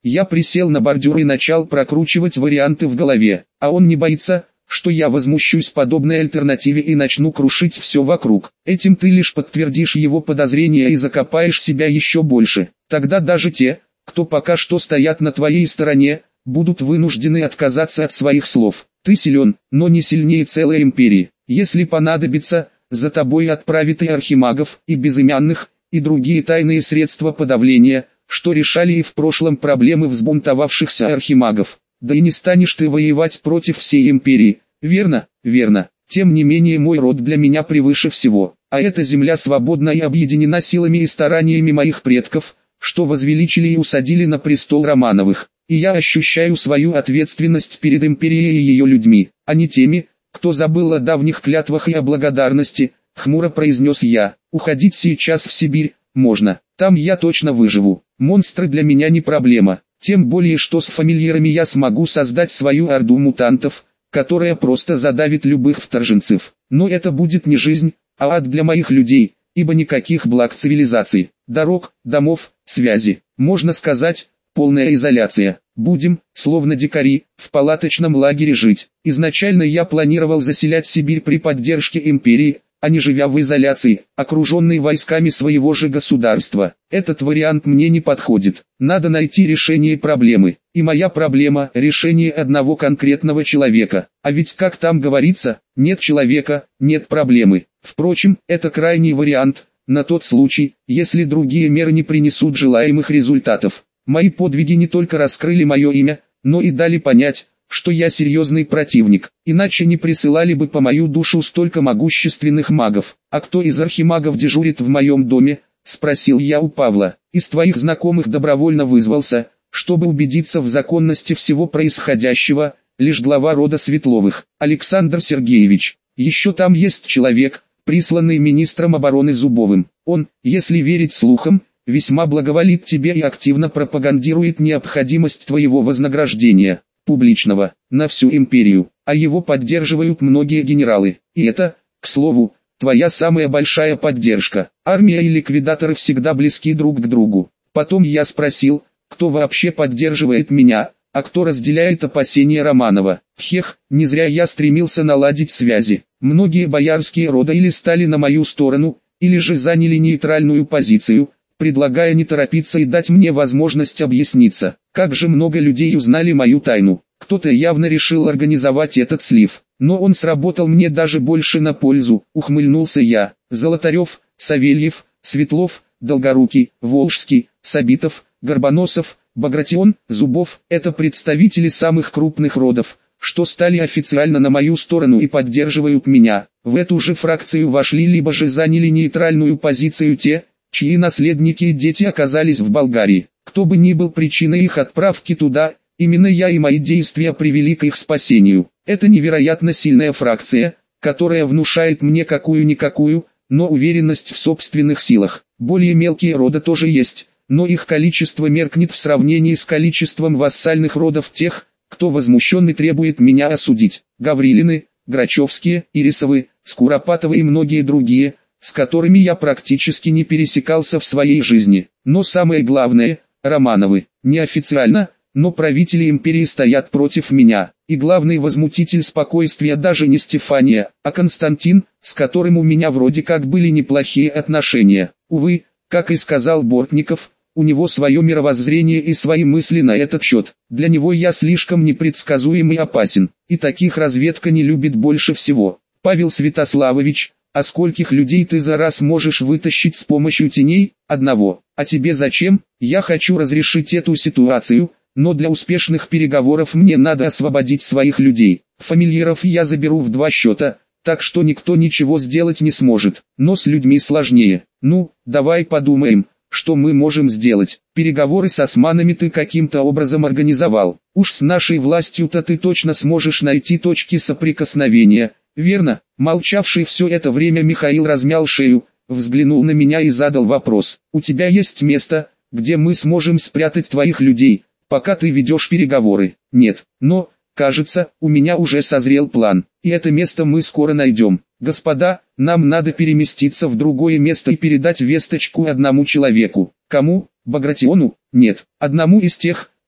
Я присел на бордюр и начал прокручивать варианты в голове. А он не боится, что я возмущусь подобной альтернативе и начну крушить все вокруг. Этим ты лишь подтвердишь его подозрения и закопаешь себя еще больше. Тогда даже те, кто пока что стоят на твоей стороне, будут вынуждены отказаться от своих слов. Ты силен, но не сильнее целой империи. Если понадобится, за тобой отправят и архимагов, и безымянных, и другие тайные средства подавления, что решали и в прошлом проблемы взбунтовавшихся архимагов. Да и не станешь ты воевать против всей империи, верно? Верно. Тем не менее мой род для меня превыше всего, а эта земля свободна и объединена силами и стараниями моих предков, что возвеличили и усадили на престол Романовых. И я ощущаю свою ответственность перед империей и ее людьми, а не теми, кто забыл о давних клятвах и о благодарности, хмуро произнес я. Уходить сейчас в Сибирь можно, там я точно выживу. Монстры для меня не проблема, тем более что с фамильярами я смогу создать свою орду мутантов, которая просто задавит любых вторженцев. Но это будет не жизнь, а ад для моих людей, ибо никаких благ цивилизации, дорог, домов, связи, можно сказать, полная изоляция. Будем, словно дикари, в палаточном лагере жить. Изначально я планировал заселять Сибирь при поддержке империи, а не живя в изоляции, окруженный войсками своего же государства. Этот вариант мне не подходит. Надо найти решение проблемы. И моя проблема – решение одного конкретного человека. А ведь как там говорится, нет человека, нет проблемы. Впрочем, это крайний вариант, на тот случай, если другие меры не принесут желаемых результатов. Мои подвиги не только раскрыли мое имя, но и дали понять, что я серьезный противник, иначе не присылали бы по мою душу столько могущественных магов. «А кто из архимагов дежурит в моем доме?» – спросил я у Павла. «Из твоих знакомых добровольно вызвался, чтобы убедиться в законности всего происходящего, лишь глава рода Светловых, Александр Сергеевич. Еще там есть человек, присланный министром обороны Зубовым. Он, если верить слухам, весьма благоволит тебе и активно пропагандирует необходимость твоего вознаграждения, публичного, на всю империю, а его поддерживают многие генералы. И это, к слову, твоя самая большая поддержка. Армия и ликвидаторы всегда близки друг к другу». Потом я спросил, кто вообще поддерживает меня, а кто разделяет опасения Романова. Хех, не зря я стремился наладить связи. Многие боярские рода или стали на мою сторону, или же заняли нейтральную позицию, предлагая не торопиться и дать мне возможность объясниться. Как же много людей узнали мою тайну. Кто-то явно решил организовать этот слив. Но он сработал мне даже больше на пользу, ухмыльнулся я. Золотарев, Савельев, Светлов, Долгорукий, Волжский, Сабитов, Горбоносов, Багратион, Зубов – это представители самых крупных родов, что стали официально на мою сторону и поддерживают меня. В эту же фракцию вошли либо же заняли нейтральную позицию те, чьи наследники и дети оказались в Болгарии. Кто бы ни был причиной их отправки туда, именно я и мои действия привели к их спасению. Это невероятно сильная фракция, которая внушает мне какую-никакую, но уверенность в собственных силах. Более мелкие рода тоже есть, но их количество меркнет в сравнении с количеством вассальных родов тех, кто возмущен и требует меня осудить. Гаврилины, Грачевские, Ирисовы, Скуропатовы и многие другие, с которыми я практически не пересекался в своей жизни. Но самое главное, Романовы, неофициально, но правители империи стоят против меня. И главный возмутитель спокойствия даже не Стефания, а Константин, с которым у меня вроде как были неплохие отношения. Увы, как и сказал Бортников, у него свое мировоззрение и свои мысли на этот счет. Для него я слишком непредсказуем и опасен, и таких разведка не любит больше всего. Павел Святославович, а скольких людей ты за раз можешь вытащить с помощью теней? Одного. А тебе зачем? Я хочу разрешить эту ситуацию, но для успешных переговоров мне надо освободить своих людей. Фамильяров я заберу в 2 счета, так что никто ничего сделать не сможет. Но с людьми сложнее. Ну, давай подумаем, что мы можем сделать. Переговоры с османами ты каким-то образом организовал. Уж с нашей властью-то ты точно сможешь найти точки соприкосновения, верно? Молчавший все это время Михаил размял шею, взглянул на меня и задал вопрос. У тебя есть место, где мы сможем спрятать твоих людей, пока ты ведешь переговоры? Нет, но, кажется, у меня уже созрел план, и это место мы скоро найдем. Господа, нам надо переместиться в другое место и передать весточку одному человеку. Кому? Багратиону? Нет, одному из тех,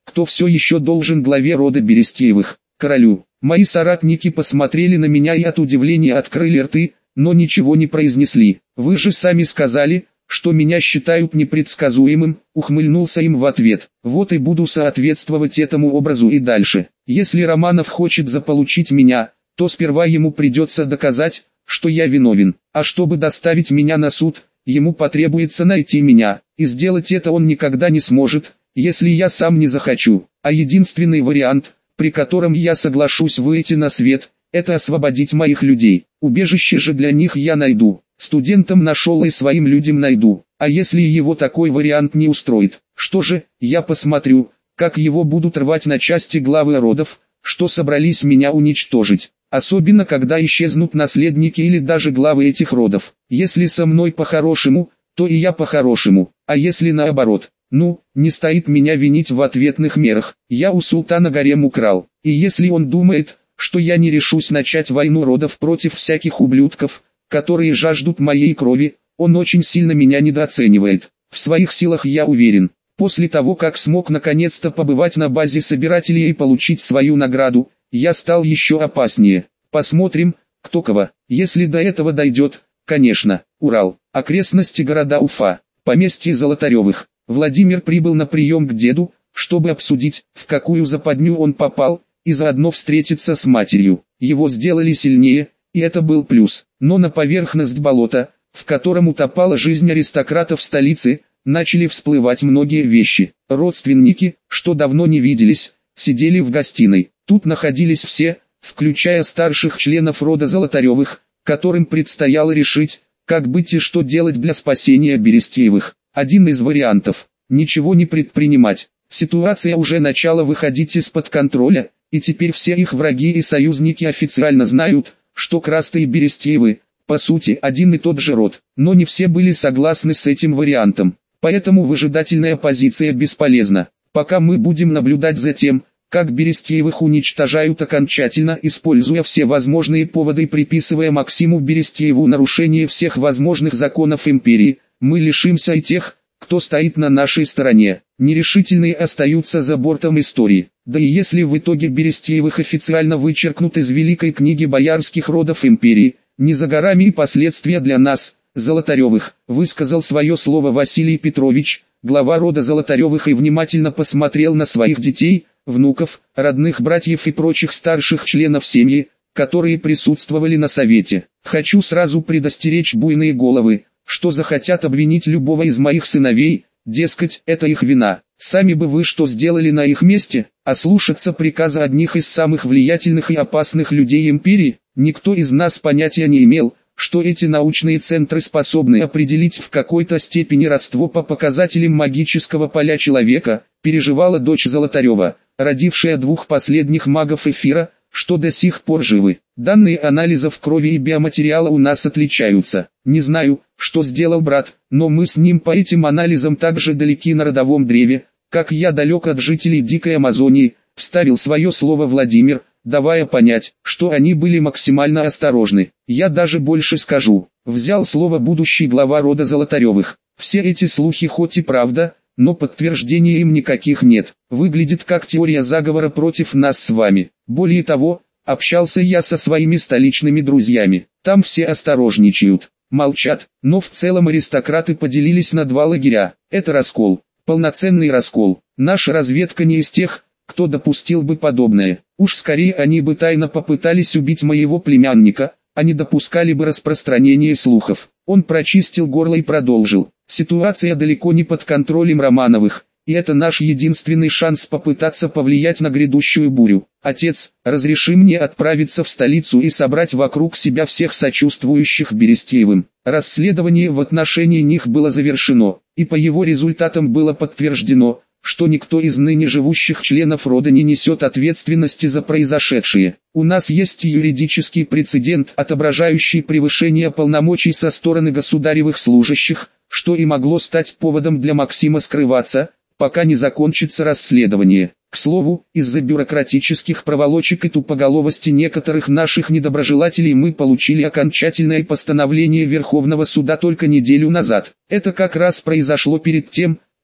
кто все еще должен главе рода Берестеевых, королю. Мои соратники посмотрели на меня и от удивления открыли рты, но ничего не произнесли. Вы же сами сказали, что меня считают непредсказуемым, ухмыльнулся им в ответ. Вот и буду соответствовать этому образу и дальше. Если Романов хочет заполучить меня, то сперва ему придется доказать, что я виновен. А чтобы доставить меня на суд, ему потребуется найти меня, и сделать это он никогда не сможет, если я сам не захочу. А единственный вариант, при котором я соглашусь выйти на свет, это освободить моих людей. Убежище же для них я найду. Студентам нашел и своим людям найду. А если его такой вариант не устроит, что же, я посмотрю, как его будут рвать на части главы родов, что собрались меня уничтожить. Особенно когда исчезнут наследники или даже главы этих родов. Если со мной по-хорошему, то и я по-хорошему. А если наоборот, ну, не стоит меня винить в ответных мерах. Я у султана гарем украл. И если он думает, что я не решусь начать войну родов против всяких ублюдков, которые жаждут моей крови, он очень сильно меня недооценивает. В своих силах я уверен. После того, как смог наконец-то побывать на базе собирателей и получить свою награду, я стал еще опаснее. Посмотрим, кто кого. Если до этого дойдет, конечно. Урал. Окрестности города Уфа. Поместье Золотаревых. Владимир прибыл на прием к деду, чтобы обсудить, в какую западню он попал, и заодно встретиться с матерью. Его сделали сильнее, и это был плюс. Но на поверхность болота, в котором утопала жизнь аристократов столицы, начали всплывать многие вещи. Родственники, что давно не виделись, сидели в гостиной. Тут находились все, включая старших членов рода Золотаревых, которым предстояло решить, как быть и что делать для спасения Берестеевых. Один из вариантов – ничего не предпринимать. Ситуация уже начала выходить из-под контроля, и теперь все их враги и союзники официально знают, что Красты и Берестеевы, по сути, один и тот же род. Но не все были согласны с этим вариантом. Поэтому выжидательная позиция бесполезна. Пока мы будем наблюдать за тем, как Берестеевых уничтожают окончательно, используя все возможные поводы и приписывая Максиму Берестееву нарушение всех возможных законов империи, мы лишимся и тех, кто стоит на нашей стороне. Нерешительные остаются за бортом истории. Да и если в итоге Берестеевых официально вычеркнут из Великой книги боярских родов империи, не за горами и последствия для нас, Золотаревых, высказал свое слово Василий Петрович, глава рода Золотаревых, и внимательно посмотрел на своих детей, внуков, родных братьев и прочих старших членов семьи, которые присутствовали на совете. Хочу сразу предостеречь буйные головы, что захотят обвинить любого из моих сыновей, дескать, это их вина. Сами бы вы что сделали на их месте, ослушаться приказа одних из самых влиятельных и опасных людей империи? Никто из нас понятия не имел, что эти научные центры способны определить в какой-то степени родство по показателям магического поля человека, переживала дочь Золотарева, родившая двух последних магов эфира, что до сих пор живы. Данные анализов крови и биоматериала у нас отличаются. Не знаю, что сделал брат, но мы с ним по этим анализам так же далеки на родовом древе, как я далек от жителей Дикой Амазонии, вставил свое слово Владимир, давая понять, что они были максимально осторожны. Я даже больше скажу, взял слово будущий глава рода Золотаревых. Все эти слухи хоть и правда, но подтверждения им никаких нет. Выглядит как теория заговора против нас с вами. Более того, общался я со своими столичными друзьями. Там все осторожничают, молчат, но в целом аристократы поделились на два лагеря. Это раскол, полноценный раскол. Наша разведка не из тех, кто допустил бы подобное. Уж скорее они бы тайно попытались убить моего племянника, а не допускали бы распространения слухов. Он прочистил горло и продолжил. Ситуация далеко не под контролем Романовых, и это наш единственный шанс попытаться повлиять на грядущую бурю. Отец, разреши мне отправиться в столицу и собрать вокруг себя всех сочувствующих Берестеевым. Расследование в отношении них было завершено, и по его результатам было подтверждено, что никто из ныне живущих членов рода не несет ответственности за произошедшее. У нас есть юридический прецедент, отображающий превышение полномочий со стороны государевых служащих, что и могло стать поводом для Максима скрываться, пока не закончится расследование. К слову, из-за бюрократических проволочек и тупоголовости некоторых наших недоброжелателей мы получили окончательное постановление Верховного суда только неделю назад. Это как раз произошло перед тем,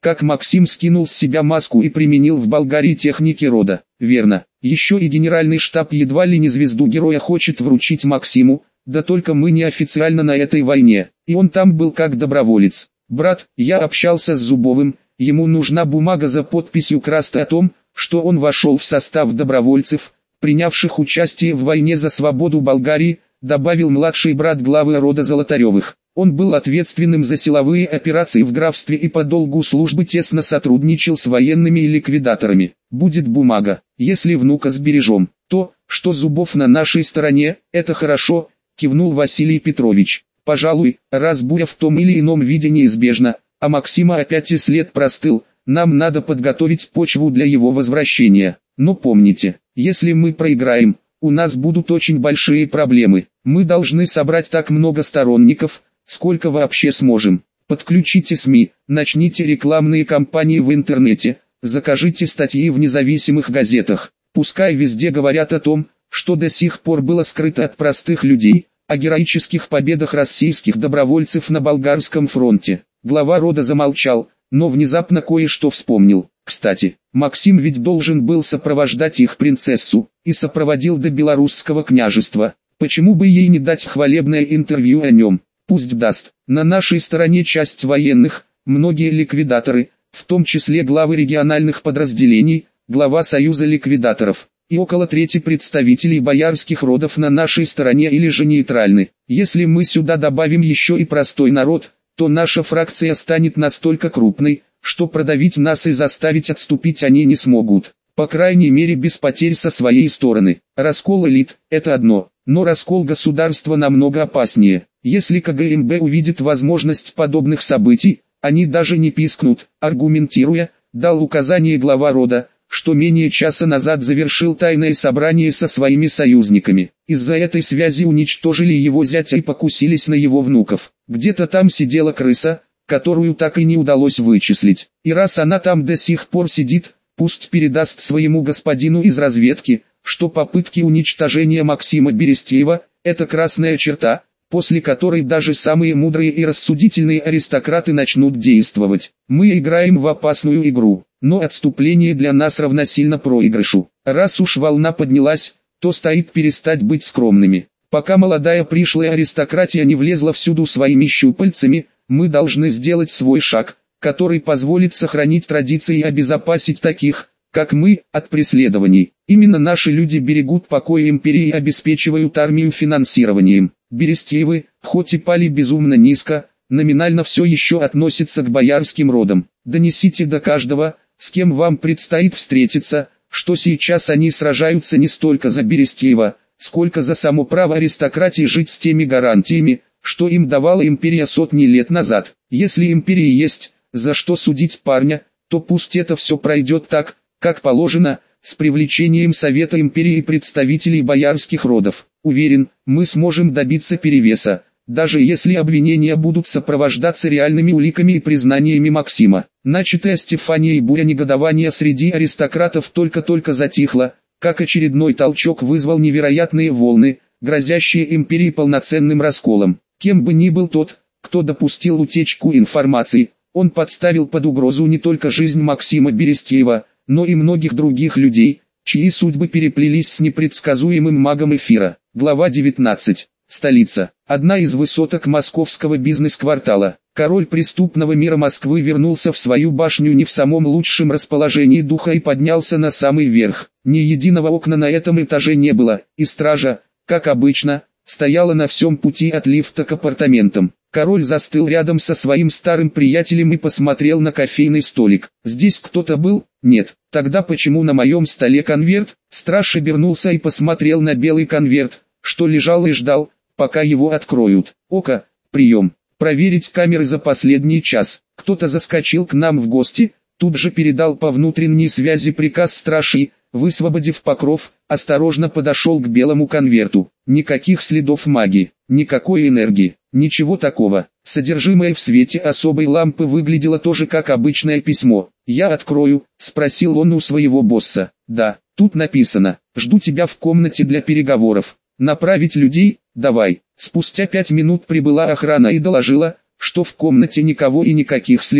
как Максим скинул с себя маску и применил в Болгарии техники рода. Верно, еще и генеральный штаб едва ли не звезду героя хочет вручить Максиму, да только мы не официально на этой войне, и он там был как доброволец. Брат, я общался с Зубовым, ему нужна бумага за подписью Краста о том, что он вошел в состав добровольцев, принявших участие в войне за свободу Болгарии, добавил младший брат главы рода Золотаревых. Он был ответственным за силовые операции в графстве и по долгу службы тесно сотрудничал с военными и ликвидаторами. Будет бумага, если внука сбережем. То, что Зубов на нашей стороне, это хорошо, кивнул Василий Петрович. Пожалуй, раз буря в том или ином виде неизбежна, а Максима опять и след простыл, нам надо подготовить почву для его возвращения. Но помните, если мы проиграем, у нас будут очень большие проблемы. Мы должны собрать так много сторонников, сколько вообще сможем. Подключите СМИ, начните рекламные кампании в интернете, закажите статьи в независимых газетах. Пускай везде говорят о том, что до сих пор было скрыто от простых людей, о героических победах российских добровольцев на Болгарском фронте. Глава рода замолчал, но внезапно кое-что вспомнил. Кстати, Максим ведь должен был сопровождать их принцессу, и сопроводил до Белорусского княжества. Почему бы ей не дать хвалебное интервью о нем? Пусть даст. На нашей стороне часть военных, многие ликвидаторы, в том числе главы региональных подразделений, глава Союза ликвидаторов, и около трети представителей боярских родов на нашей стороне или же нейтральны. Если мы сюда добавим еще и простой народ, то наша фракция станет настолько крупной, что продавить нас и заставить отступить они не смогут. По крайней мере без потерь со своей стороны. Раскол элит – это одно, но раскол государства намного опаснее. Если КГМБ увидит возможность подобных событий, они даже не пискнут, аргументируя, дал указание глава рода, что менее часа назад завершил тайное собрание со своими союзниками. Из-за этой связи уничтожили его зятя и покусились на его внуков. Где-то там сидела крыса, которую так и не удалось вычислить. И раз она там до сих пор сидит, пусть передаст своему господину из разведки, что попытки уничтожения Максима Берестеева – это красная черта, после которой даже самые мудрые и рассудительные аристократы начнут действовать. Мы играем в опасную игру, но отступление для нас равносильно проигрышу. Раз уж волна поднялась, то стоит перестать быть скромными. Пока молодая пришлая аристократия не влезла всюду своими щупальцами, мы должны сделать свой шаг, который позволит сохранить традиции и обезопасить таких, как мы, от преследований. Именно наши люди берегут покой империи и обеспечивают армию финансированием. Берестеевы, хоть и пали безумно низко, номинально все еще относятся к боярским родам. Донесите до каждого, с кем вам предстоит встретиться, что сейчас они сражаются не столько за Берестеева, сколько за само право аристократии жить с теми гарантиями, что им давала империя сотни лет назад. Если империи есть, за что судить парня, то пусть это все пройдет так, как положено, с привлечением Совета империи и представителей боярских родов. Уверен, мы сможем добиться перевеса, даже если обвинения будут сопровождаться реальными уликами и признаниями Максима. Начатая Стефанией буря негодования среди аристократов только-только затихла, как очередной толчок вызвал невероятные волны, грозящие империи полноценным расколом. Кем бы ни был тот, кто допустил утечку информации, он подставил под угрозу не только жизнь Максима Берестеева, но и многих других людей, чьи судьбы переплелись с непредсказуемым магом эфира. Глава 19. Столица. Одна из высоток московского бизнес-квартала. Король преступного мира Москвы вернулся в свою башню не в самом лучшем расположении духа и поднялся на самый верх. Ни единого окна на этом этаже не было, и стража, как обычно, стояла на всем пути от лифта к апартаментам. Король застыл рядом со своим старым приятелем и посмотрел на кофейный столик. «Здесь кто-то был?» «Нет». «Тогда почему на моем столе конверт?» Страж обернулся и посмотрел на белый конверт, что лежал и ждал, пока его откроют. «Ока, прием. Проверить камеры за последний час. Кто-то заскочил к нам в гости», тут же передал по внутренней связи приказ страши, высвободив покров, осторожно подошел к белому конверту. Никаких следов магии, никакой энергии, ничего такого. Содержимое в свете особой лампы выглядело тоже как обычное письмо. «Я открою?» – спросил он у своего босса. «Да, тут написано, жду тебя в комнате для переговоров. Направить людей? Давай». Спустя 5 минут прибыла охрана и доложила, что в комнате никого и никаких следов.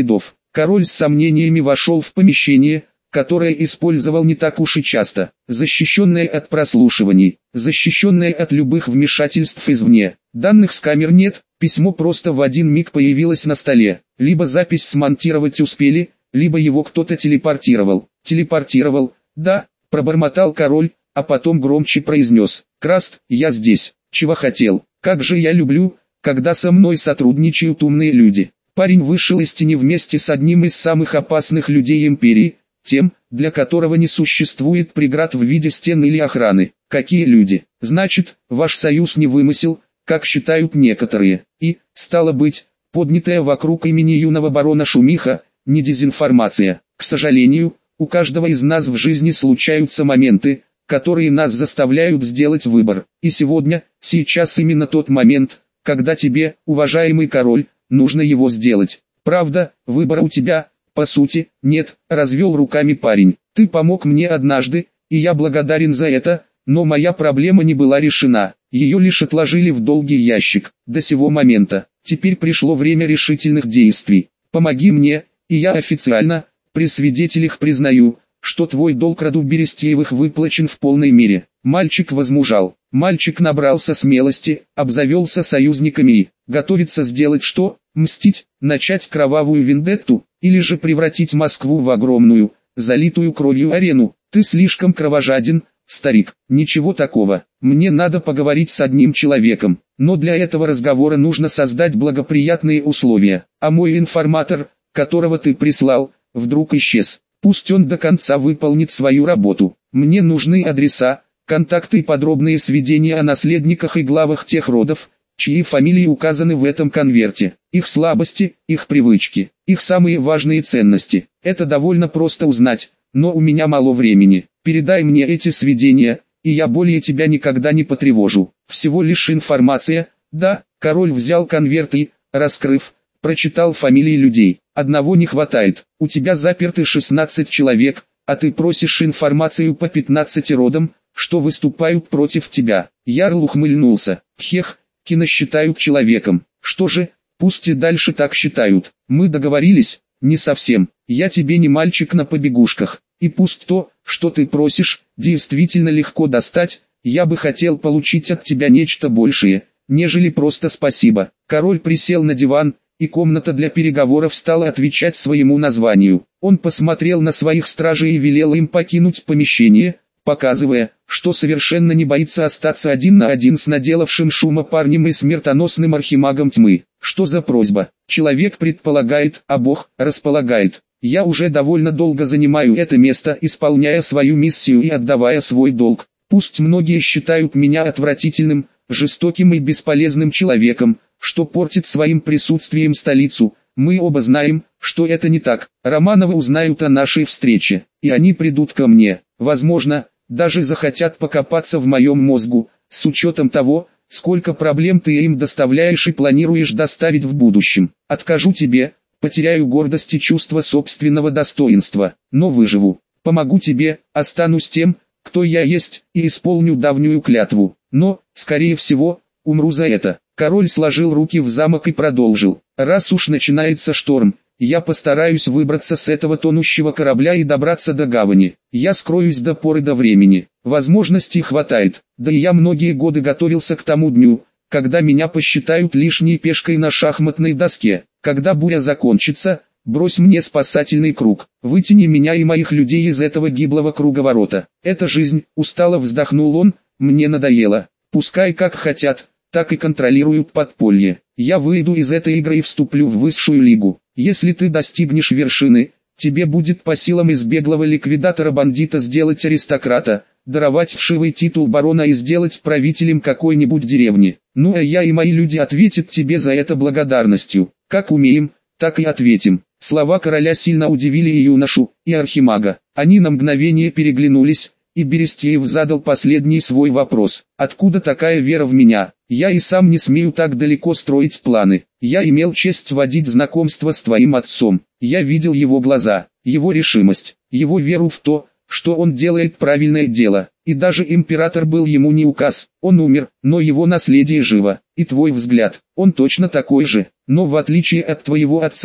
Король с сомнениями вошел в помещение, которое использовал не так уж и часто, защищенное от прослушиваний, защищенное от любых вмешательств извне. Данных с камер нет, письмо просто в один миг появилось на столе. Либо запись смонтировать успели, либо его кто-то телепортировал. Телепортировал, да, пробормотал король, а потом громче произнес: «Краст, я здесь. Чего хотел? Как же я люблю, когда со мной сотрудничают умные люди». Парень вышел из тени вместе с одним из самых опасных людей империи, тем, для которого не существует преград в виде стен или охраны. Какие люди? Значит, ваш союз не вымысел, как считают некоторые, и, стало быть, поднятая вокруг имени юного барона шумиха, не дезинформация. К сожалению, у каждого из нас в жизни случаются моменты, которые нас заставляют сделать выбор. И сегодня, сейчас именно тот момент, когда тебе, уважаемый король, нужно его сделать. Правда, выбора у тебя, по сути, нет, развел руками парень. Ты помог мне однажды, и я благодарен за это, но моя проблема не была решена. Ее лишь отложили в долгий ящик, до сего момента. Теперь пришло время решительных действий. Помоги мне, и я официально, при свидетелях признаю, что твой долг роду Берестеевых выплачен в полной мере. Мальчик возмужал. Мальчик набрался смелости, обзавелся союзниками и готовится сделать что? Мстить, начать кровавую вендетту, или же превратить Москву в огромную, залитую кровью арену. Ты слишком кровожаден, старик. Ничего такого. Мне надо поговорить с одним человеком, но для этого разговора нужно создать благоприятные условия. А мой информатор, которого ты прислал, вдруг исчез. Пусть он до конца выполнит свою работу. Мне нужны адреса, контакты и подробные сведения о наследниках и главах тех родов, чьи фамилии указаны в этом конверте, их слабости, их привычки, их самые важные ценности. Это довольно просто узнать, но у меня мало времени. Передай мне эти сведения, и я более тебя никогда не потревожу. Всего лишь информация. Да, король взял конверт и, раскрыв, прочитал фамилии людей. Одного не хватает. У тебя заперты 16 человек, а ты просишь информацию по 15 родам, что выступают против тебя. Ярл ухмыльнулся. Хех, кино считают человеком. Что же, пусть и дальше так считают. Мы договорились? Не совсем. Я тебе не мальчик на побегушках. И пусть то, что ты просишь, действительно легко достать, я бы хотел получить от тебя нечто большее, нежели просто спасибо. Король присел на диван, и комната для переговоров стала отвечать своему названию. Он посмотрел на своих стражей и велел им покинуть помещение, показывая, что совершенно не боится остаться один на один с наделавшим шума парнем и смертоносным архимагом тьмы. Что за просьба? Человек предполагает, а Бог располагает. Я уже довольно долго занимаю это место, исполняя свою миссию и отдавая свой долг. Пусть многие считают меня отвратительным, жестоким и бесполезным человеком, что портит своим присутствием столицу, мы оба знаем, что это не так. Романовы узнают о нашей встрече, и они придут ко мне. Возможно, даже захотят покопаться в моем мозгу, с учетом того, сколько проблем ты им доставляешь и планируешь доставить в будущем. Откажу тебе, потеряю гордость и чувство собственного достоинства, но выживу. Помогу тебе, останусь тем, кто я есть, и исполню давнюю клятву. Но, скорее всего, умру за это. Король сложил руки в замок и продолжил. Раз уж начинается шторм, я постараюсь выбраться с этого тонущего корабля и добраться до гавани. Я скроюсь до поры до времени. Возможностей хватает, да и я многие годы готовился к тому дню, когда меня посчитают лишней пешкой на шахматной доске. Когда буря закончится, брось мне спасательный круг, вытяни меня и моих людей из этого гиблого круговорота. Это жизнь, устало вздохнул он, мне надоело. Пускай как хотят, так и контролируют подполье. Я выйду из этой игры и вступлю в высшую лигу. Если ты достигнешь вершины, тебе будет по силам из беглого ликвидатора-бандита сделать аристократа, даровать вшивый титул барона и сделать правителем какой-нибудь деревни. Ну а я и мои люди ответят тебе за это благодарностью. Как умеем, так и ответим. Слова короля сильно удивили и юношу, и архимага. Они на мгновение переглянулись, и Берестеев задал последний свой вопрос. Откуда такая вера в меня? Я и сам не смею так далеко строить планы. Я имел честь водить знакомство с твоим отцом. Я видел его глаза, его решимость, его веру в то, что он делает правильное дело. И даже император был ему не указ. Он умер, но его наследие живо. И твой взгляд, он точно такой же. Но в отличие от твоего отца,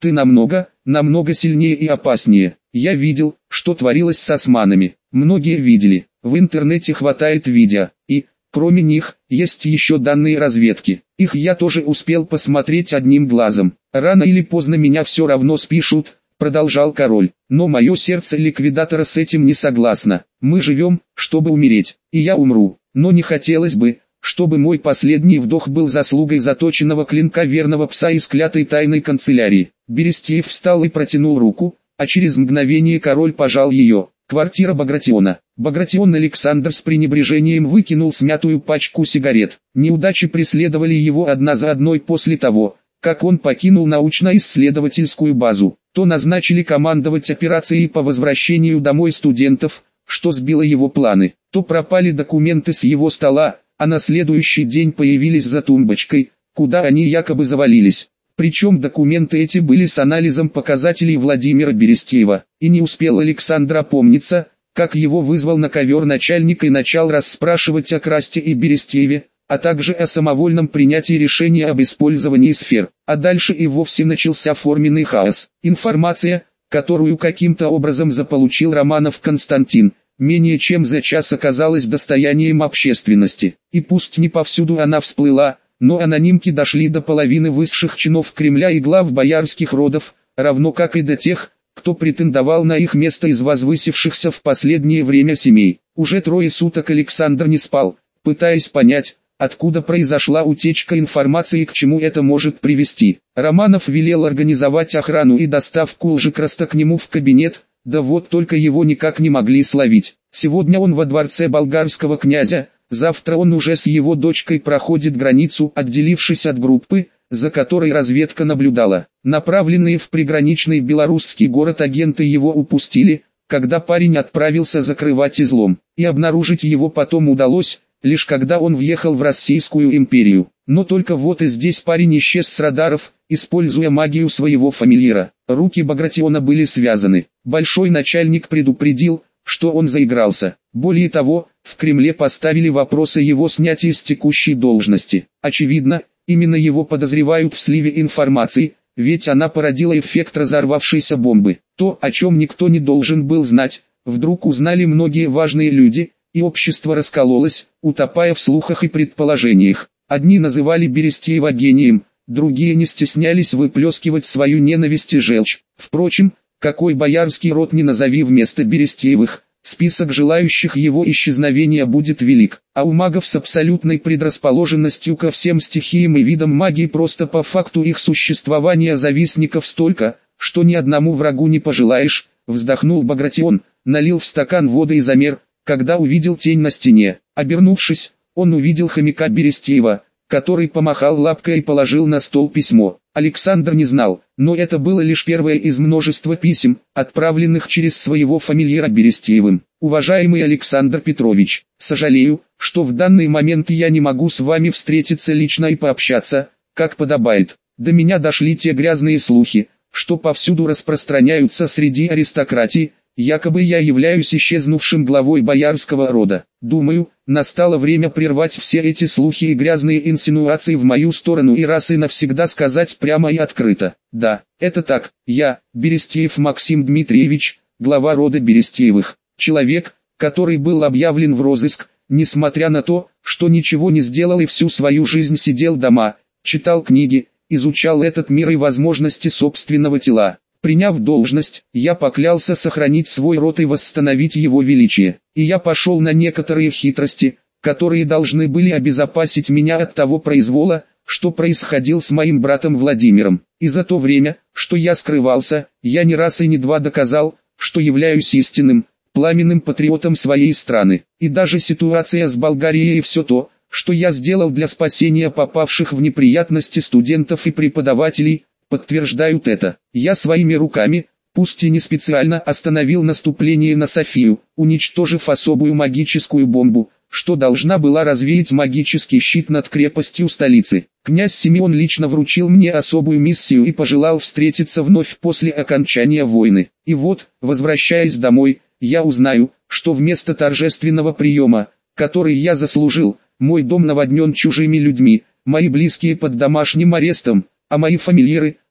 Ты намного сильнее и опаснее. Я видел, что творилось с османами. Многие видели. В интернете хватает видео. И, кроме них, есть еще данные разведки. Их я тоже успел посмотреть одним глазом. Рано или поздно меня все равно спишут, продолжал король. Но мое сердце ликвидатора с этим не согласно. Мы живем, чтобы умереть. И я умру. Но не хотелось бы, чтобы мой последний вдох был заслугой заточенного клинка верного пса из клятой тайной канцелярии. Берестеев встал и протянул руку, а через мгновение король пожал ее. Квартира Багратиона. Багратион Александр с пренебрежением выкинул смятую пачку сигарет. Неудачи преследовали его одна за одной после того, как он покинул научно-исследовательскую базу. То назначили командовать операцией по возвращению домой студентов, что сбило его планы. То пропали документы с его стола, а на следующий день появились за тумбочкой, куда они якобы завалились. Причем документы эти были с анализом показателей Владимира Берестеева, и не успел Александр опомниться, как его вызвал на ковер начальник и начал расспрашивать о Красте и Берестееве, а также о самовольном принятии решения об использовании сфер. А дальше и вовсе начался форменный хаос. Информация, которую каким-то образом заполучил Романов Константин, менее чем за час оказалась достоянием общественности. И пусть не повсюду она всплыла, но анонимки дошли до половины высших чинов Кремля и глав боярских родов, равно как и до тех, кто претендовал на их место из возвысившихся в последнее время семей. Уже 3 суток Александр не спал, пытаясь понять, откуда произошла утечка информации и к чему это может привести. Романов велел организовать охрану и доставку Лжекраста к нему в кабинет, да вот только его никак не могли словить. Сегодня он во дворце болгарского князя, завтра он уже с его дочкой проходит границу, отделившись от группы, за которой разведка наблюдала. Направленные в приграничный белорусский город агенты его упустили, когда парень отправился закрывать излом. И обнаружить его потом удалось, лишь когда он въехал в Российскую империю. Но только вот и здесь парень исчез с радаров, используя магию своего фамильяра. Руки Багратиона были связаны. Большой начальник предупредил, что он заигрался. Более того, в Кремле поставили вопрос о его снятии с текущей должности. Очевидно, именно его подозревают в сливе информации, ведь она породила эффект разорвавшейся бомбы. То, о чем никто не должен был знать, вдруг узнали многие важные люди, и общество раскололось, утопая в слухах и предположениях. Одни называли Берестеева гением, другие не стеснялись выплескивать свою ненависть и желчь. Впрочем, какой боярский род ни назови вместо Берестеевых, список желающих его исчезновения будет велик, а у магов с абсолютной предрасположенностью ко всем стихиям и видам магии просто по факту их существования завистников столько, что ни одному врагу не пожелаешь, вздохнул Багратион, налил в стакан воды и замер, когда увидел тень на стене. Обернувшись, он увидел хомяка Берестеева, который помахал лапкой и положил на стол письмо. Александр не знал, но это было лишь первое из множества писем, отправленных через своего фамильяра Берестеевым. «Уважаемый Александр Петрович, сожалею, что в данный момент я не могу с вами встретиться лично и пообщаться, как подобает. До меня дошли те грязные слухи, что повсюду распространяются среди аристократии, якобы я являюсь исчезнувшим главой боярского рода. Думаю, настало время прервать все эти слухи и грязные инсинуации в мою сторону и раз и навсегда сказать прямо и открыто. Да, это так, я, Берестеев Максим Дмитриевич, глава рода Берестеевых, человек, который был объявлен в розыск, несмотря на то, что ничего не сделал и всю свою жизнь сидел дома, читал книги, изучал этот мир и возможности собственного тела. Приняв должность, я поклялся сохранить свой род и восстановить его величие. И я пошел на некоторые хитрости, которые должны были обезопасить меня от того произвола, что происходил с моим братом Владимиром. И за то время, что я скрывался, я не раз и не два доказал, что являюсь истинным, пламенным патриотом своей страны. И даже ситуация с Болгарией и все то, что я сделал для спасения попавших в неприятности студентов и преподавателей, подтверждают это. Я своими руками, пусть и не специально, остановил наступление на Софию, уничтожив особую магическую бомбу, что должна была развеять магический щит над крепостью столицы. Князь Симеон лично вручил мне особую миссию и пожелал встретиться вновь после окончания войны. И вот, возвращаясь домой, я узнаю, что вместо торжественного приема, который я заслужил, мой дом наводнен чужими людьми, мои близкие под домашним арестом, а мои фамильяры,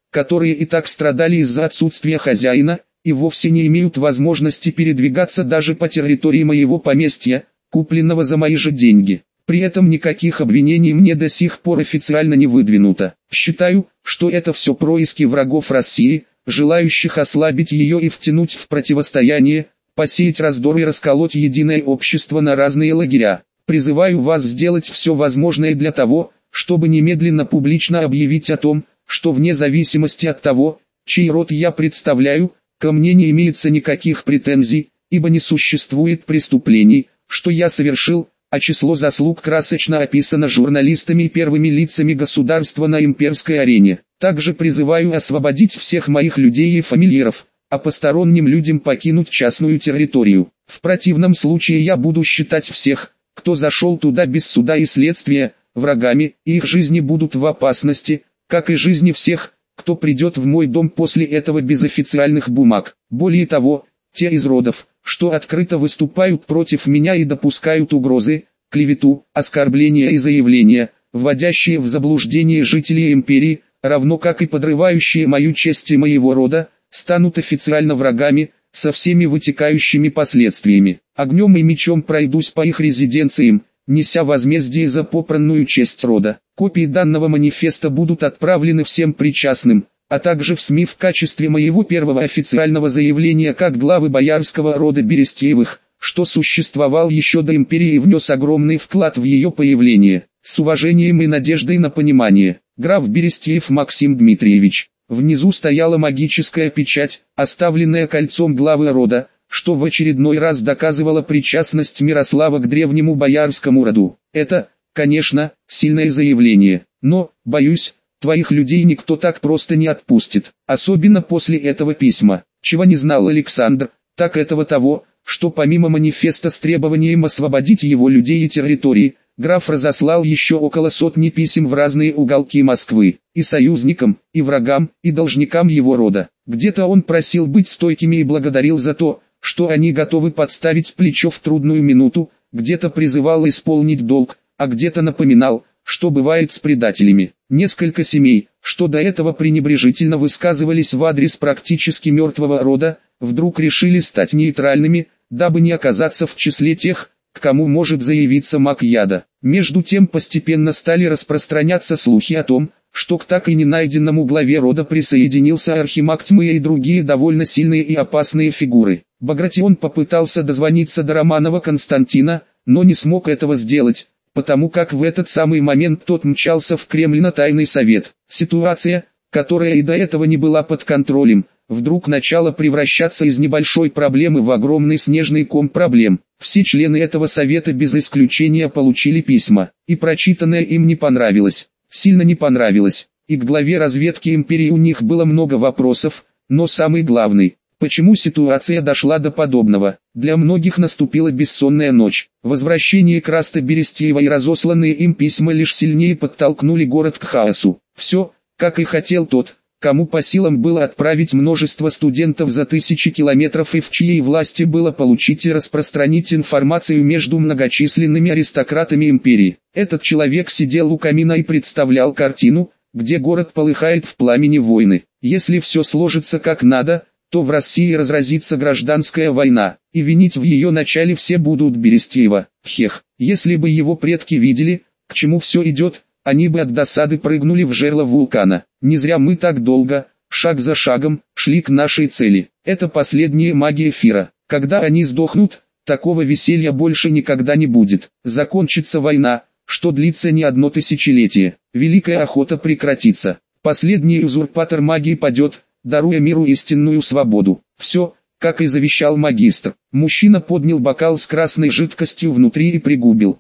которые и так страдали из-за отсутствия хозяина, и вовсе не имеют возможности передвигаться даже по территории моего поместья, купленного за мои же деньги. При этом никаких обвинений мне до сих пор официально не выдвинуто. Считаю, что это все происки врагов России, желающих ослабить ее и втянуть в противостояние, посеять раздор и расколоть единое общество на разные лагеря. Призываю вас сделать все возможное для того, чтобы немедленно публично объявить о том, что вне зависимости от того, чей род я представляю, ко мне не имеется никаких претензий, ибо не существует преступлений, что я совершил, а число заслуг красочно описано журналистами и первыми лицами государства на имперской арене. Также призываю освободить всех моих людей и фамильяров, а посторонним людям покинуть частную территорию. В противном случае я буду считать всех, кто зашел туда без суда и следствия, врагами, и их жизни будут в опасности, как и жизни всех, кто придет в мой дом после этого без официальных бумаг. Более того, те из родов, что открыто выступают против меня и допускают угрозы, клевету, оскорбления и заявления, вводящие в заблуждение жителей империи, равно как и подрывающие мою честь и моего рода, станут официально врагами, со всеми вытекающими последствиями. Огнем и мечом пройдусь по их резиденциям, неся возмездие за попранную честь рода. Копии данного манифеста будут отправлены всем причастным, а также в СМИ в качестве моего первого официального заявления как главы боярского рода Берестеевых, что существовал еще до империи и внес огромный вклад в ее появление. С уважением и надеждой на понимание, граф Берестеев Максим Дмитриевич. Внизу стояла магическая печать, оставленная кольцом главы рода, что в очередной раз доказывало причастность Мирослава к древнему боярскому роду. Это, конечно, сильное заявление, но, боюсь, твоих людей никто так просто не отпустит, особенно после этого письма. Чего не знал Александр, так этого того, что помимо манифеста с требованием освободить его людей и территории, граф разослал еще около сотни писем в разные уголки Москвы, и союзникам, и врагам, и должникам его рода. Где-то он просил быть стойкими и благодарил за то, что они готовы подставить плечо в трудную минуту, где-то призывал исполнить долг, а где-то напоминал, что бывает с предателями. Несколько семей, что до этого пренебрежительно высказывались в адрес практически мертвого рода, вдруг решили стать нейтральными, дабы не оказаться в числе тех, к кому может заявиться маг яда. Между тем постепенно стали распространяться слухи о том, что к так и не найденному главе рода присоединился архимаг тьмы и другие довольно сильные и опасные фигуры. Багратион попытался дозвониться до Романова Константина, но не смог этого сделать, потому как в этот самый момент тот мчался в Кремль на тайный совет. Ситуация, которая и до этого не была под контролем, вдруг начала превращаться из небольшой проблемы в огромный снежный ком проблем. Все члены этого совета без исключения получили письма, и прочитанное им не понравилось, сильно не понравилось, и к главе разведки империи у них было много вопросов, но самый главный, почему ситуация дошла до подобного. Для многих наступила бессонная ночь. Возвращение Краста Берестеева и разосланные им письма лишь сильнее подтолкнули город к хаосу. Все, как и хотел тот, кому по силам было отправить множество студентов за тысячи километров и в чьей власти было получить и распространить информацию между многочисленными аристократами империи. Этот человек сидел у камина и представлял картину, где город полыхает в пламени войны. Если все сложится как надо, то в России разразится гражданская война, и винить в ее начале все будут Берестеева. Хех, если бы его предки видели, к чему все идет, они бы от досады прыгнули в жерло вулкана. Не зря мы так долго, шаг за шагом, шли к нашей цели. Это последние маги эфира. Когда они сдохнут, такого веселья больше никогда не будет. Закончится война, что длится не одно тысячелетие. Великая охота прекратится. Последний узурпатор магии падет, даруя миру истинную свободу. Все, как и завещал магистр. Мужчина поднял бокал с красной жидкостью внутри и пригубил.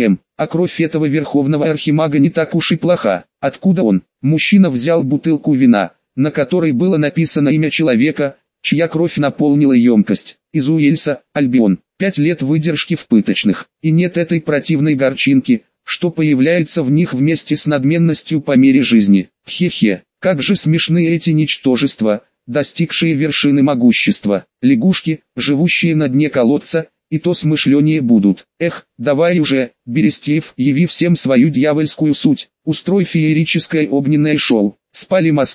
А кровь этого верховного архимага не так уж и плоха. Откуда он? Мужчина взял бутылку вина, на которой было написано имя человека, чья кровь наполнила емкость. Из Уэльса, Альбион. 5 лет выдержки в пыточных. И нет этой противной горчинки, что появляется в них вместе с надменностью по мере жизни. Хе-хе, как же смешны эти ничтожества, достигшие вершины могущества. Лягушки, живущие на дне колодца, и то смышленнее будут. Эх, давай уже, Берестеев, яви всем свою дьявольскую суть, устрой феерическое огненное шоу. Спали Москву.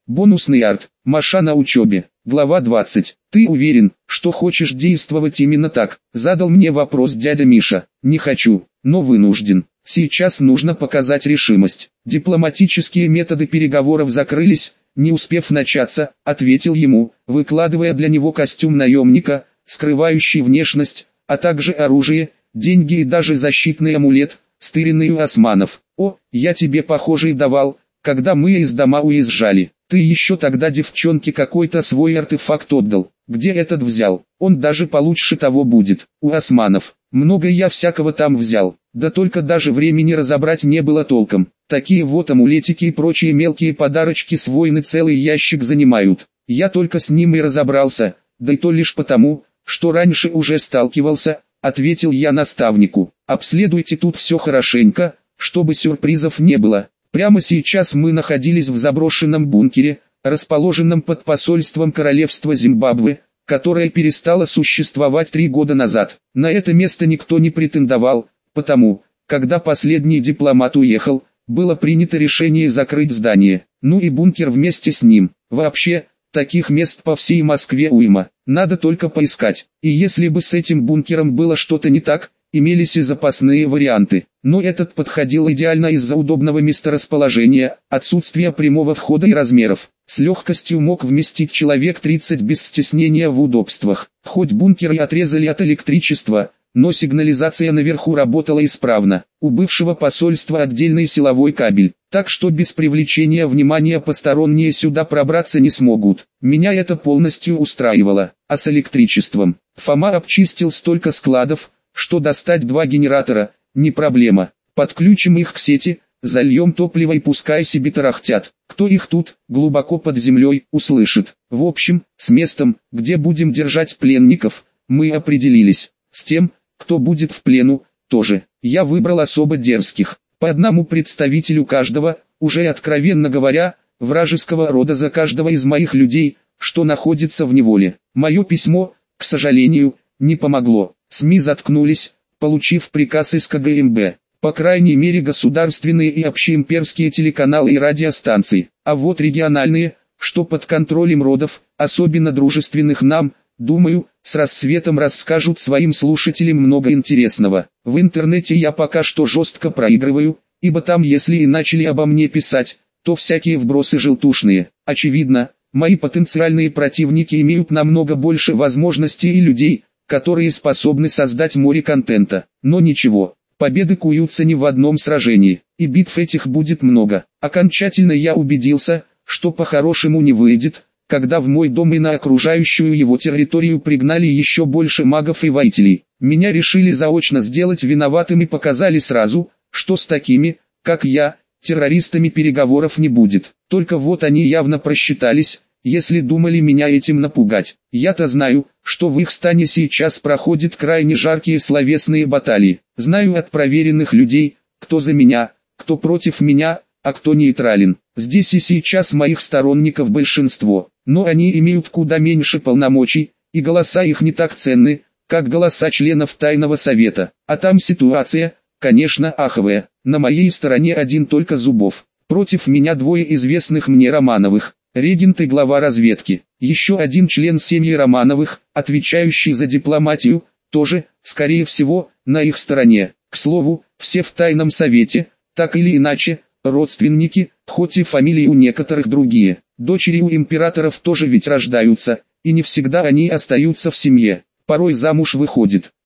Бонусный арт. Маша на учебе. Глава 20. Ты уверен, что хочешь действовать именно так? Задал мне вопрос дядя Миша. Не хочу, но вынужден. Сейчас нужно показать решимость. Дипломатические методы переговоров закрылись, не успев начаться, ответил ему, выкладывая для него костюм наемника, скрывающий внешность, а также оружие, деньги и даже защитный амулет, стыренный у османов. О, я тебе похожий давал, когда мы из дома уезжали. Ты еще тогда девчонке какой-то свой артефакт отдал. Где этот взял? Он даже получше того будет. У османов. Много я всякого там взял. Да только даже времени разобрать не было толком. Такие вот амулетики и прочие мелкие подарочки с войны целый ящик занимают. Я только с ним и разобрался, да и то лишь потому, что раньше уже сталкивался, ответил я наставнику. Обследуйте тут все хорошенько, чтобы сюрпризов не было. Прямо сейчас мы находились в заброшенном бункере, расположенном под посольством Королевства Зимбабве, которое перестало существовать 3 года назад. На это место никто не претендовал, потому, когда последний дипломат уехал, было принято решение закрыть здание, ну и бункер вместе с ним. Вообще, таких мест по всей Москве уйма, надо только поискать. И если бы с этим бункером было что-то не так, имелись и запасные варианты, но этот подходил идеально из-за удобного месторасположения, отсутствия прямого входа и размеров. С легкостью мог вместить человек 30 без стеснения в удобствах. Хоть бункер и отрезали от электричества, но сигнализация наверху работала исправно. У бывшего посольства отдельный силовой кабель, так что без привлечения внимания посторонние сюда пробраться не смогут. Меня это полностью устраивало. А с электричеством Фома обчистил столько складов, что достать 2 генератора – не проблема. Подключим их к сети, зальем топливо и пускай себе тарахтят. Кто их тут, глубоко под землей, услышит. В общем, с местом, где будем держать пленников, мы определились. С тем, кто будет в плену, тоже. Я выбрал особо дерзких. По одному представителю каждого, уже откровенно говоря, вражеского рода за каждого из моих людей, что находится в неволе. Мое письмо, к сожалению, не помогло. СМИ заткнулись, получив приказ из КГМБ. По крайней мере государственные и общеимперские телеканалы и радиостанции. А вот региональные, что под контролем родов, особенно дружественных нам, думаю, с рассветом расскажут своим слушателям много интересного. В интернете я пока что жестко проигрываю, ибо там если и начали обо мне писать, то всякие вбросы желтушные. Очевидно, мои потенциальные противники имеют намного больше возможностей и людей, которые способны создать море контента. Но ничего, победы куются не в одном сражении, и битв этих будет много. Окончательно я убедился, что по-хорошему не выйдет, когда в мой дом и на окружающую его территорию пригнали еще больше магов и воителей. Меня решили заочно сделать виноватым и показали сразу, что с такими, как я, террористами переговоров не будет. Только вот они явно просчитались, если думали меня этим напугать. Я-то знаю, что в их стане сейчас проходят крайне жаркие словесные баталии. Знаю от проверенных людей, кто за меня, кто против меня, а кто нейтрален. Здесь и сейчас моих сторонников большинство, но они имеют куда меньше полномочий, и голоса их не так ценны, как голоса членов Тайного Совета. А там ситуация, конечно, аховая. На моей стороне один только Зубов. Против меня 2 известных мне Романовых. Регент и глава разведки. Еще один член семьи Романовых, отвечающий за дипломатию, тоже, скорее всего, на их стороне. К слову, все в Тайном Совете, так или иначе, родственники, хоть и фамилии у некоторых другие. Дочери у императоров тоже ведь рождаются, и не всегда они остаются в семье. Порой замуж выходит.